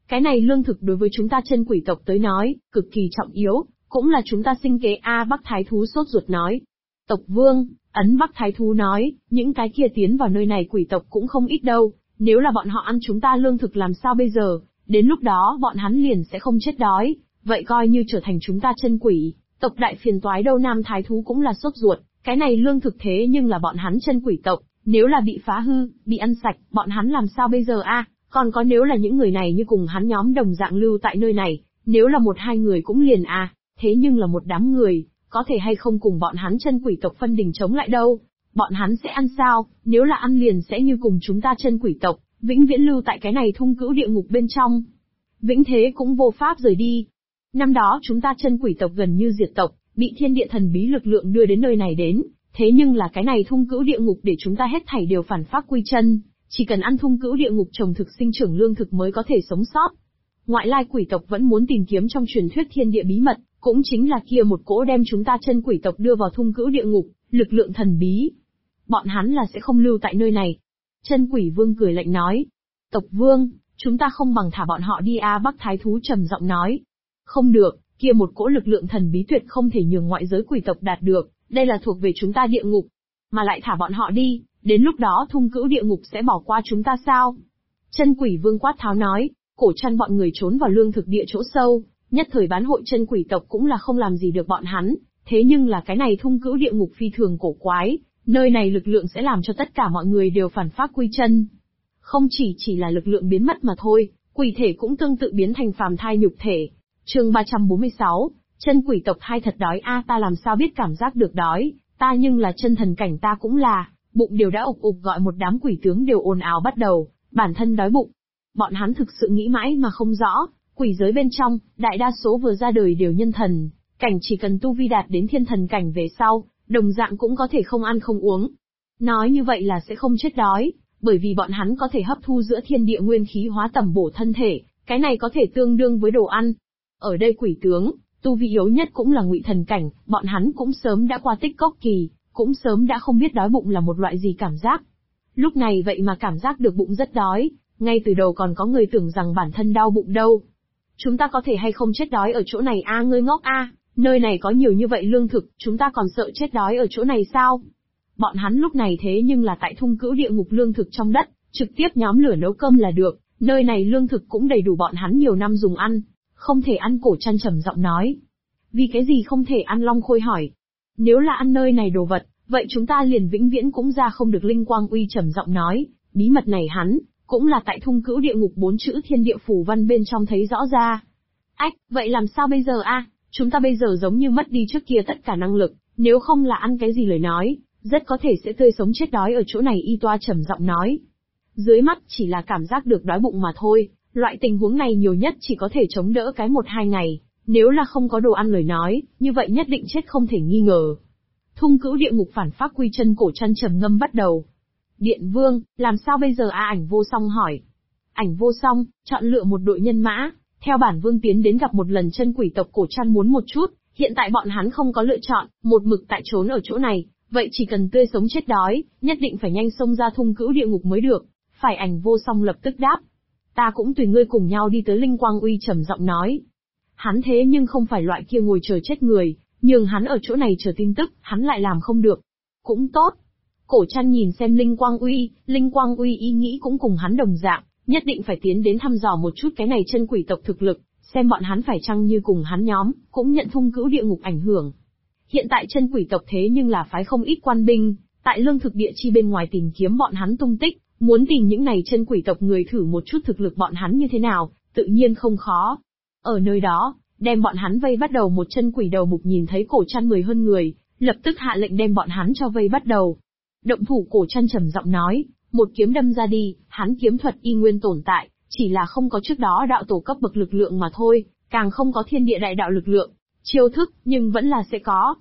Cái này lương thực đối với chúng ta chân quỷ tộc tới nói, cực kỳ trọng yếu, cũng là chúng ta sinh kế a. Bắc Thái Thú sốt ruột nói. Tộc Vương, Ấn Bắc Thái Thú nói, những cái kia tiến vào nơi này quỷ tộc cũng không ít đâu, nếu là bọn họ ăn chúng ta lương thực làm sao bây giờ, đến lúc đó bọn hắn liền sẽ không chết đói, vậy coi như trở thành chúng ta chân quỷ, tộc đại phiền toái đâu. Nam Thái Thú cũng là sốt ruột, cái này lương thực thế nhưng là bọn hắn chân quỷ tộc, nếu là bị phá hư, bị ăn sạch, bọn hắn làm sao bây giờ a? Còn có nếu là những người này như cùng hắn nhóm đồng dạng lưu tại nơi này, nếu là một hai người cũng liền a, thế nhưng là một đám người, có thể hay không cùng bọn hắn chân quỷ tộc phân đình chống lại đâu, bọn hắn sẽ ăn sao, nếu là ăn liền sẽ như cùng chúng ta chân quỷ tộc, vĩnh viễn lưu tại cái này thung cữu địa ngục bên trong. Vĩnh thế cũng vô pháp rời đi. Năm đó chúng ta chân quỷ tộc gần như diệt tộc, bị thiên địa thần bí lực lượng đưa đến nơi này đến, thế nhưng là cái này thung cữu địa ngục để chúng ta hết thảy đều phản pháp quy chân, chỉ cần ăn thung cữu địa ngục trồng thực sinh trưởng lương thực mới có thể sống sót. Ngoại lai quỷ tộc vẫn muốn tìm kiếm trong truyền thuyết thiên địa bí mật, cũng chính là kia một cỗ đem chúng ta chân quỷ tộc đưa vào thung cữu địa ngục, lực lượng thần bí. Bọn hắn là sẽ không lưu tại nơi này. Chân quỷ vương cười lạnh nói. Tộc Vương, chúng ta không bằng thả bọn họ đi a. Bắc Thái Thú trầm giọng nói. Không được, kia một cỗ lực lượng thần bí tuyệt không thể nhường ngoại giới quỷ tộc đạt được, đây là thuộc về chúng ta địa ngục. Mà lại thả bọn họ đi, đến lúc đó thung cữu địa ngục sẽ bỏ qua chúng ta sao? Chân quỷ vương quát tháo nói, cổ chăn bọn người trốn vào lương thực địa chỗ sâu, nhất thời bán hội chân quỷ tộc cũng là không làm gì được bọn hắn, thế nhưng là cái này thung cữu địa ngục phi thường cổ quái, nơi này lực lượng sẽ làm cho tất cả mọi người đều phản pháp quy chân. Không chỉ là lực lượng biến mất mà thôi, quỷ thể cũng tương tự biến thành phàm thai nhục thể. Chương 346, chân quỷ tộc hai thật đói a. Ta làm sao biết cảm giác được đói, ta nhưng là chân thần cảnh ta cũng là, bụng đều đã ục ục gọi một đám quỷ tướng đều ồn ào bắt đầu, bản thân đói bụng. Bọn hắn thực sự nghĩ mãi mà không rõ, quỷ giới bên trong, đại đa số vừa ra đời đều nhân thần, cảnh chỉ cần tu vi đạt đến thiên thần cảnh về sau, đồng dạng cũng có thể không ăn không uống. Nói như vậy là sẽ không chết đói, bởi vì bọn hắn có thể hấp thu giữa thiên địa nguyên khí hóa tẩm bổ thân thể, cái này có thể tương đương với đồ ăn. Ở đây quỷ tướng, tu vi yếu nhất cũng là ngụy thần cảnh, bọn hắn cũng sớm đã qua tích cốc kỳ, cũng sớm đã không biết đói bụng là một loại gì cảm giác. Lúc này vậy mà cảm giác được bụng rất đói, ngay từ đầu còn có người tưởng rằng bản thân đau bụng đâu. Chúng ta có thể hay không chết đói ở chỗ này a? Ngươi ngốc a, nơi này có nhiều như vậy lương thực, chúng ta còn sợ chết đói ở chỗ này sao? Bọn hắn lúc này thế nhưng là tại thung cữu địa ngục lương thực trong đất, trực tiếp nhóm lửa nấu cơm là được, nơi này lương thực cũng đầy đủ bọn hắn nhiều năm dùng ăn, không thể ăn. Cổ chăn trầm giọng nói. Vì cái gì không thể ăn? Long Khôi hỏi. Nếu là ăn nơi này đồ vật, vậy chúng ta liền vĩnh viễn cũng ra không được. Linh Quang Uy trầm giọng nói, bí mật này hắn cũng là tại thung cữu địa ngục 4 chữ thiên địa phù văn bên trong thấy rõ ra. Ách, vậy làm sao bây giờ a? Chúng ta bây giờ giống như mất đi trước kia tất cả năng lực, nếu không là ăn cái gì lời nói, rất có thể sẽ tươi sống chết đói ở chỗ này. Y Toa trầm giọng nói. Dưới mắt chỉ là cảm giác được đói bụng mà thôi, loại tình huống này nhiều nhất chỉ có thể chống đỡ cái 1-2 ngày, nếu là không có đồ ăn lời nói, như vậy nhất định chết không thể nghi ngờ. Thung cữu địa ngục phản pháp quy chân. Cổ chăn trầm ngâm bắt đầu. Điện Vương, làm sao bây giờ a? Ảnh Vô Song hỏi. Ảnh Vô Song, chọn lựa một đội nhân mã, theo bản vương tiến đến gặp một lần chân quỷ tộc. Cổ chăn muốn một chút, hiện tại bọn hắn không có lựa chọn, một mực tại trốn ở chỗ này, vậy chỉ cần tươi sống chết đói, nhất định phải nhanh xông ra thung cữu địa ngục mới được. Phải. Ảnh Vô Song lập tức đáp. Ta cũng tùy ngươi cùng nhau đi tới. Linh Quang Uy trầm giọng nói. Hắn thế nhưng không phải loại kia ngồi chờ chết người, nhưng hắn ở chỗ này chờ tin tức, hắn lại làm không được. Cũng tốt. Cổ chăn nhìn xem Linh Quang Uy ý nghĩ cũng cùng hắn đồng dạng, nhất định phải tiến đến thăm dò một chút cái này chân quỷ tộc thực lực, xem bọn hắn phải chăng như cùng hắn nhóm, cũng nhận thung cữu địa ngục ảnh hưởng. Hiện tại chân quỷ tộc thế nhưng là phái không ít quan binh, tại lương thực địa chi bên ngoài tìm kiếm bọn hắn tung tích, muốn tìm những này chân quỷ tộc người thử một chút thực lực bọn hắn như thế nào, tự nhiên không khó. Ở nơi đó, đem bọn hắn vây bắt đầu. Một chân quỷ đầu mục nhìn thấy cổ chăn 10 hơn người, lập tức hạ lệnh đem bọn hắn cho vây bắt đầu. Động thủ. Cổ chăn trầm giọng nói, một kiếm đâm ra đi. Hắn kiếm thuật y nguyên tồn tại, chỉ là không có trước đó đạo tổ cấp bậc lực lượng mà thôi, càng không có thiên địa đại đạo lực lượng, chiêu thức, nhưng vẫn là sẽ có.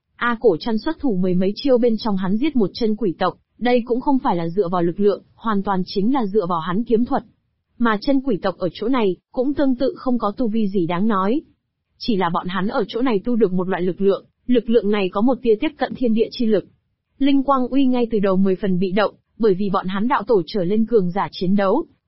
Cổ chăn xuất thủ 10 mấy chiêu bên trong hắn giết một chân quỷ tộc, đây cũng không phải là dựa vào lực lượng, hoàn toàn chính là dựa vào hắn kiếm thuật. Mà chân quỷ tộc ở chỗ này, cũng tương tự không có tu vi gì đáng nói. Chỉ là bọn hắn ở chỗ này tu được một loại lực lượng này có một tia tiếp cận thiên địa chi lực. Linh Quang Uy ngay từ đầu 10 phần bị động, bởi vì bọn hắn đạo tổ trở lên cường giả chiến đấu,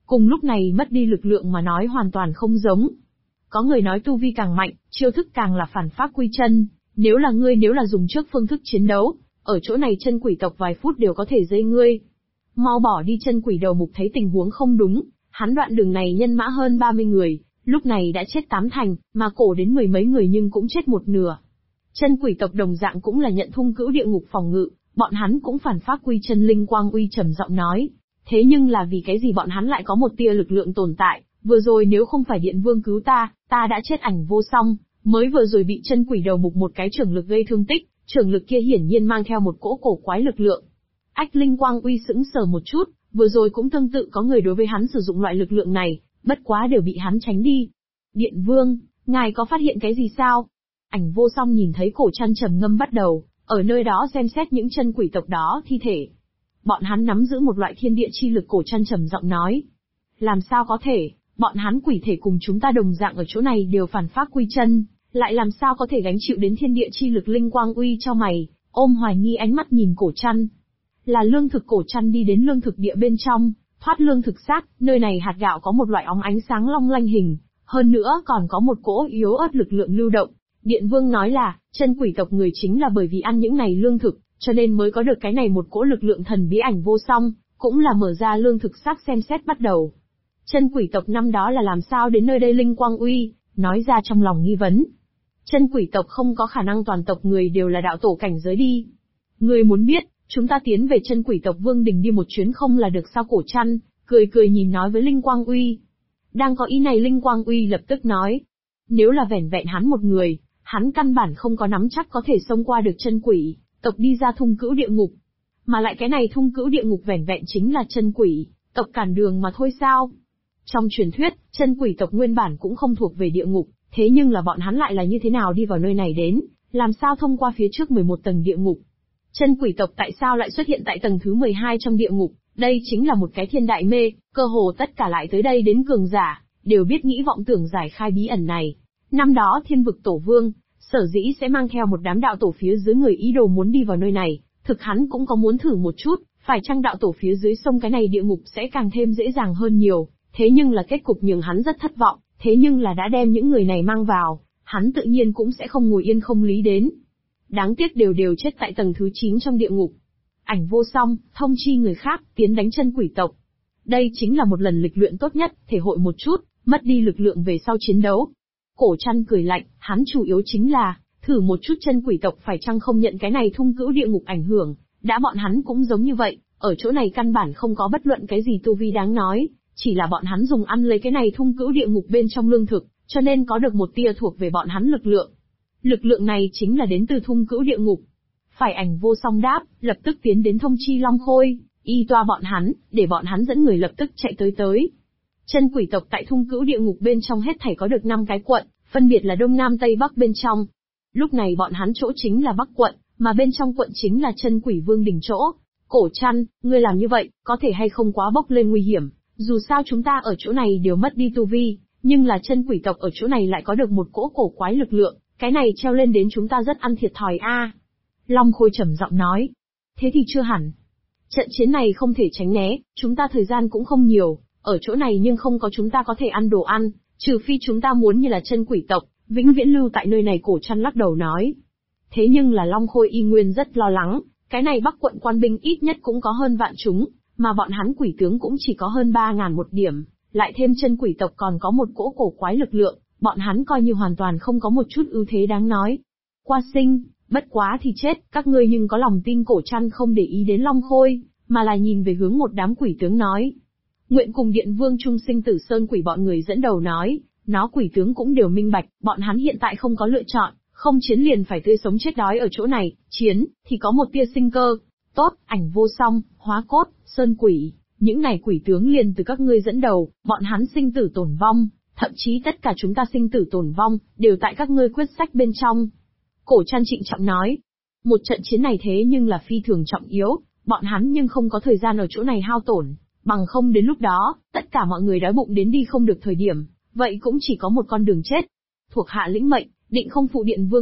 cùng lúc này mất đi lực lượng mà nói hoàn toàn không giống. Có người nói tu vi càng mạnh, chiêu thức càng là phản pháp quy chân, nếu là dùng trước phương thức chiến đấu, ở chỗ này chân quỷ tộc vài phút đều có thể dây ngươi. Mau bỏ đi. Chân quỷ đầu mục thấy tình huống không đúng, hắn đoạn đường này nhân mã hơn 30 người, lúc này đã chết 8 thành, mà cổ đến 10 mấy người nhưng cũng chết một nửa. Chân quỷ tộc đồng dạng cũng là nhận thung cữu địa ngục phòng ngự, bọn hắn cũng phản pháp quy chân. Linh Quang Uy trầm giọng nói. Thế nhưng là vì cái gì bọn hắn lại có một tia lực lượng tồn tại, vừa rồi nếu không phải Điện Vương cứu ta đã chết. Ảnh Vô Song, mới vừa rồi bị chân quỷ đầu mục một cái chưởng lực gây thương tích, chưởng lực kia hiển nhiên mang theo một cỗ cổ quái lực lượng. Ách. Linh Quang Uy sững sờ một chút, vừa rồi cũng tương tự có người đối với hắn sử dụng loại lực lượng này, bất quá đều bị hắn tránh đi. Điện Vương, ngài có phát hiện cái gì sao? Ảnh Vô Song nhìn thấy Cổ Trăn trầm ngâm bắt đầu, ở nơi đó xem xét những chân quỷ tộc đó thi thể. Bọn hắn nắm giữ một loại thiên địa chi lực. Cổ Trăn trầm giọng nói. Làm sao có thể, bọn hắn quỷ thể cùng chúng ta đồng dạng ở chỗ này đều phản pháp quy chân, lại làm sao có thể gánh chịu đến thiên địa chi lực? Linh Quang Uy cho mày, ôm hoài nghi ánh mắt nhìn Cổ Trăn. Là lương thực. Cổ Trăn đi đến lương thực địa bên trong, thoát lương thực xác, nơi này hạt gạo có một loại óng ánh sáng long lanh hình, hơn nữa còn có một cỗ yếu ớt lực lượng lưu động. Điện Vương nói là, chân quỷ tộc người chính là bởi vì ăn những này lương thực, cho nên mới có được cái này một cỗ lực lượng thần bí. Ảnh Vô Song, cũng là mở ra lương thực xác xem xét bắt đầu. Chân quỷ tộc năm đó là làm sao đến nơi đây? Linh Quang Uy nói ra trong lòng nghi vấn. Chân quỷ tộc không có khả năng toàn tộc người đều là đạo tổ cảnh giới đi. Người muốn biết, chúng ta tiến về chân quỷ tộc Vương Đình đi một chuyến không là được sao? Cổ Trăn cười nhìn nói với Linh Quang Uy. Đang có ý này Linh Quang Uy lập tức nói. Nếu là vẻn vẹn hắn một người, hắn căn bản không có nắm chắc có thể xông qua được chân quỷ tộc đi ra thung cữu địa ngục. Mà lại cái này thung cữu địa ngục vẻn vẹn chính là chân quỷ tộc cản đường mà thôi sao? Trong truyền thuyết, chân quỷ tộc nguyên bản cũng không thuộc về địa ngục, thế nhưng là bọn hắn lại là như thế nào đi vào nơi này đến, làm sao thông qua phía trước 11 tầng địa ngục? Chân quỷ tộc tại sao lại xuất hiện tại tầng thứ 12 trong địa ngục? Đây chính là một cái thiên đại mê, cơ hồ tất cả lại tới đây đến cường giả, đều biết nghĩ vọng tưởng giải khai bí ẩn này. Năm đó Thiên Vực Tổ Vương, sở dĩ sẽ mang theo một đám đạo tổ phía dưới người ý đồ muốn đi vào nơi này, thực hắn cũng có muốn thử một chút, phải chăng đạo tổ phía dưới sông cái này địa ngục sẽ càng thêm dễ dàng hơn nhiều, thế nhưng là kết cục nhường hắn rất thất vọng, thế nhưng là đã đem những người này mang vào, hắn tự nhiên cũng sẽ không ngồi yên không lý đến. Đáng tiếc đều chết tại tầng thứ 9 trong địa ngục. Ảnh Vô Song, thông chi người khác, tiến đánh chân quỷ tộc. Đây chính là một lần lịch luyện tốt nhất, thể hội một chút, mất đi lực lượng về sau chiến đấu. Cổ Trăn cười lạnh, hắn chủ yếu chính là, thử một chút chân quỷ tộc phải chăng không nhận cái này thung cữu địa ngục ảnh hưởng, đã bọn hắn cũng giống như vậy, ở chỗ này căn bản không có bất luận cái gì tu vi đáng nói, chỉ là bọn hắn dùng ăn lấy cái này thung cữu địa ngục bên trong lương thực, cho nên có được một tia thuộc về bọn hắn lực lượng. Lực lượng này chính là đến từ thung cữu địa ngục. Phải. Ảnh Vô Song đáp, lập tức tiến đến thông chi Long Khôi, y toa bọn hắn, để bọn hắn dẫn người lập tức chạy tới. Chân quỷ tộc tại thung cữu địa ngục bên trong hết thảy có được 5 cái quận, phân biệt là Đông Nam Tây Bắc bên trong. Lúc này bọn hắn chỗ chính là Bắc quận, mà bên trong quận chính là chân quỷ Vương Đình chỗ. Cổ Trăn, ngươi làm như vậy, có thể hay không quá bốc lên nguy hiểm, dù sao chúng ta ở chỗ này đều mất đi tu vi, nhưng là chân quỷ tộc ở chỗ này lại có được một cỗ cổ quái lực lượng, cái này treo lên đến chúng ta rất ăn thiệt thòi a. Long Khôi trầm giọng nói. Thế thì chưa hẳn. Trận chiến này không thể tránh né, chúng ta thời gian cũng không nhiều, ở chỗ này nhưng không có chúng ta có thể ăn đồ ăn, trừ phi chúng ta muốn như là chân quỷ tộc, vĩnh viễn lưu tại nơi này. Cổ Trăn lắc đầu nói. Thế nhưng là Long Khôi y nguyên rất lo lắng, cái này Bắc quận quan binh ít nhất cũng có hơn vạn chúng, mà bọn hắn quỷ tướng cũng chỉ có hơn 3.000 một điểm, lại thêm chân quỷ tộc còn có một cỗ cổ quái lực lượng, bọn hắn coi như hoàn toàn không có một chút ưu thế đáng nói. Qua sinh, bất quá thì chết, các ngươi nhưng có lòng tin? Cổ Trăn không để ý đến Long Khôi, mà là nhìn về hướng một đám quỷ tướng nói. Nguyện cùng Điện Vương chung sinh tử sơn quỷ bọn người dẫn đầu nói, nó quỷ tướng cũng đều minh bạch, bọn hắn hiện tại không có lựa chọn, không chiến liền phải tươi sống chết đói ở chỗ này, chiến, thì có một tia sinh cơ. Tốt. Ảnh Vô Song, Hóa Cốt, Sơn Quỷ, những này quỷ tướng liền từ các ngươi dẫn đầu, bọn hắn sinh tử tổn vong, thậm chí tất cả chúng ta sinh tử tổn vong, đều tại các ngươi quyết sách bên trong. Cổ Trăn trịnh trọng nói. Một trận chiến này thế nhưng là phi thường trọng yếu, bọn hắn nhưng không có thời gian ở chỗ này hao tổn, bằng không đến lúc đó, tất cả mọi người đói bụng đến đi không được thời điểm, vậy cũng chỉ có một con đường chết. Thuộc hạ lĩnh mệnh, định không phụ Điện Vương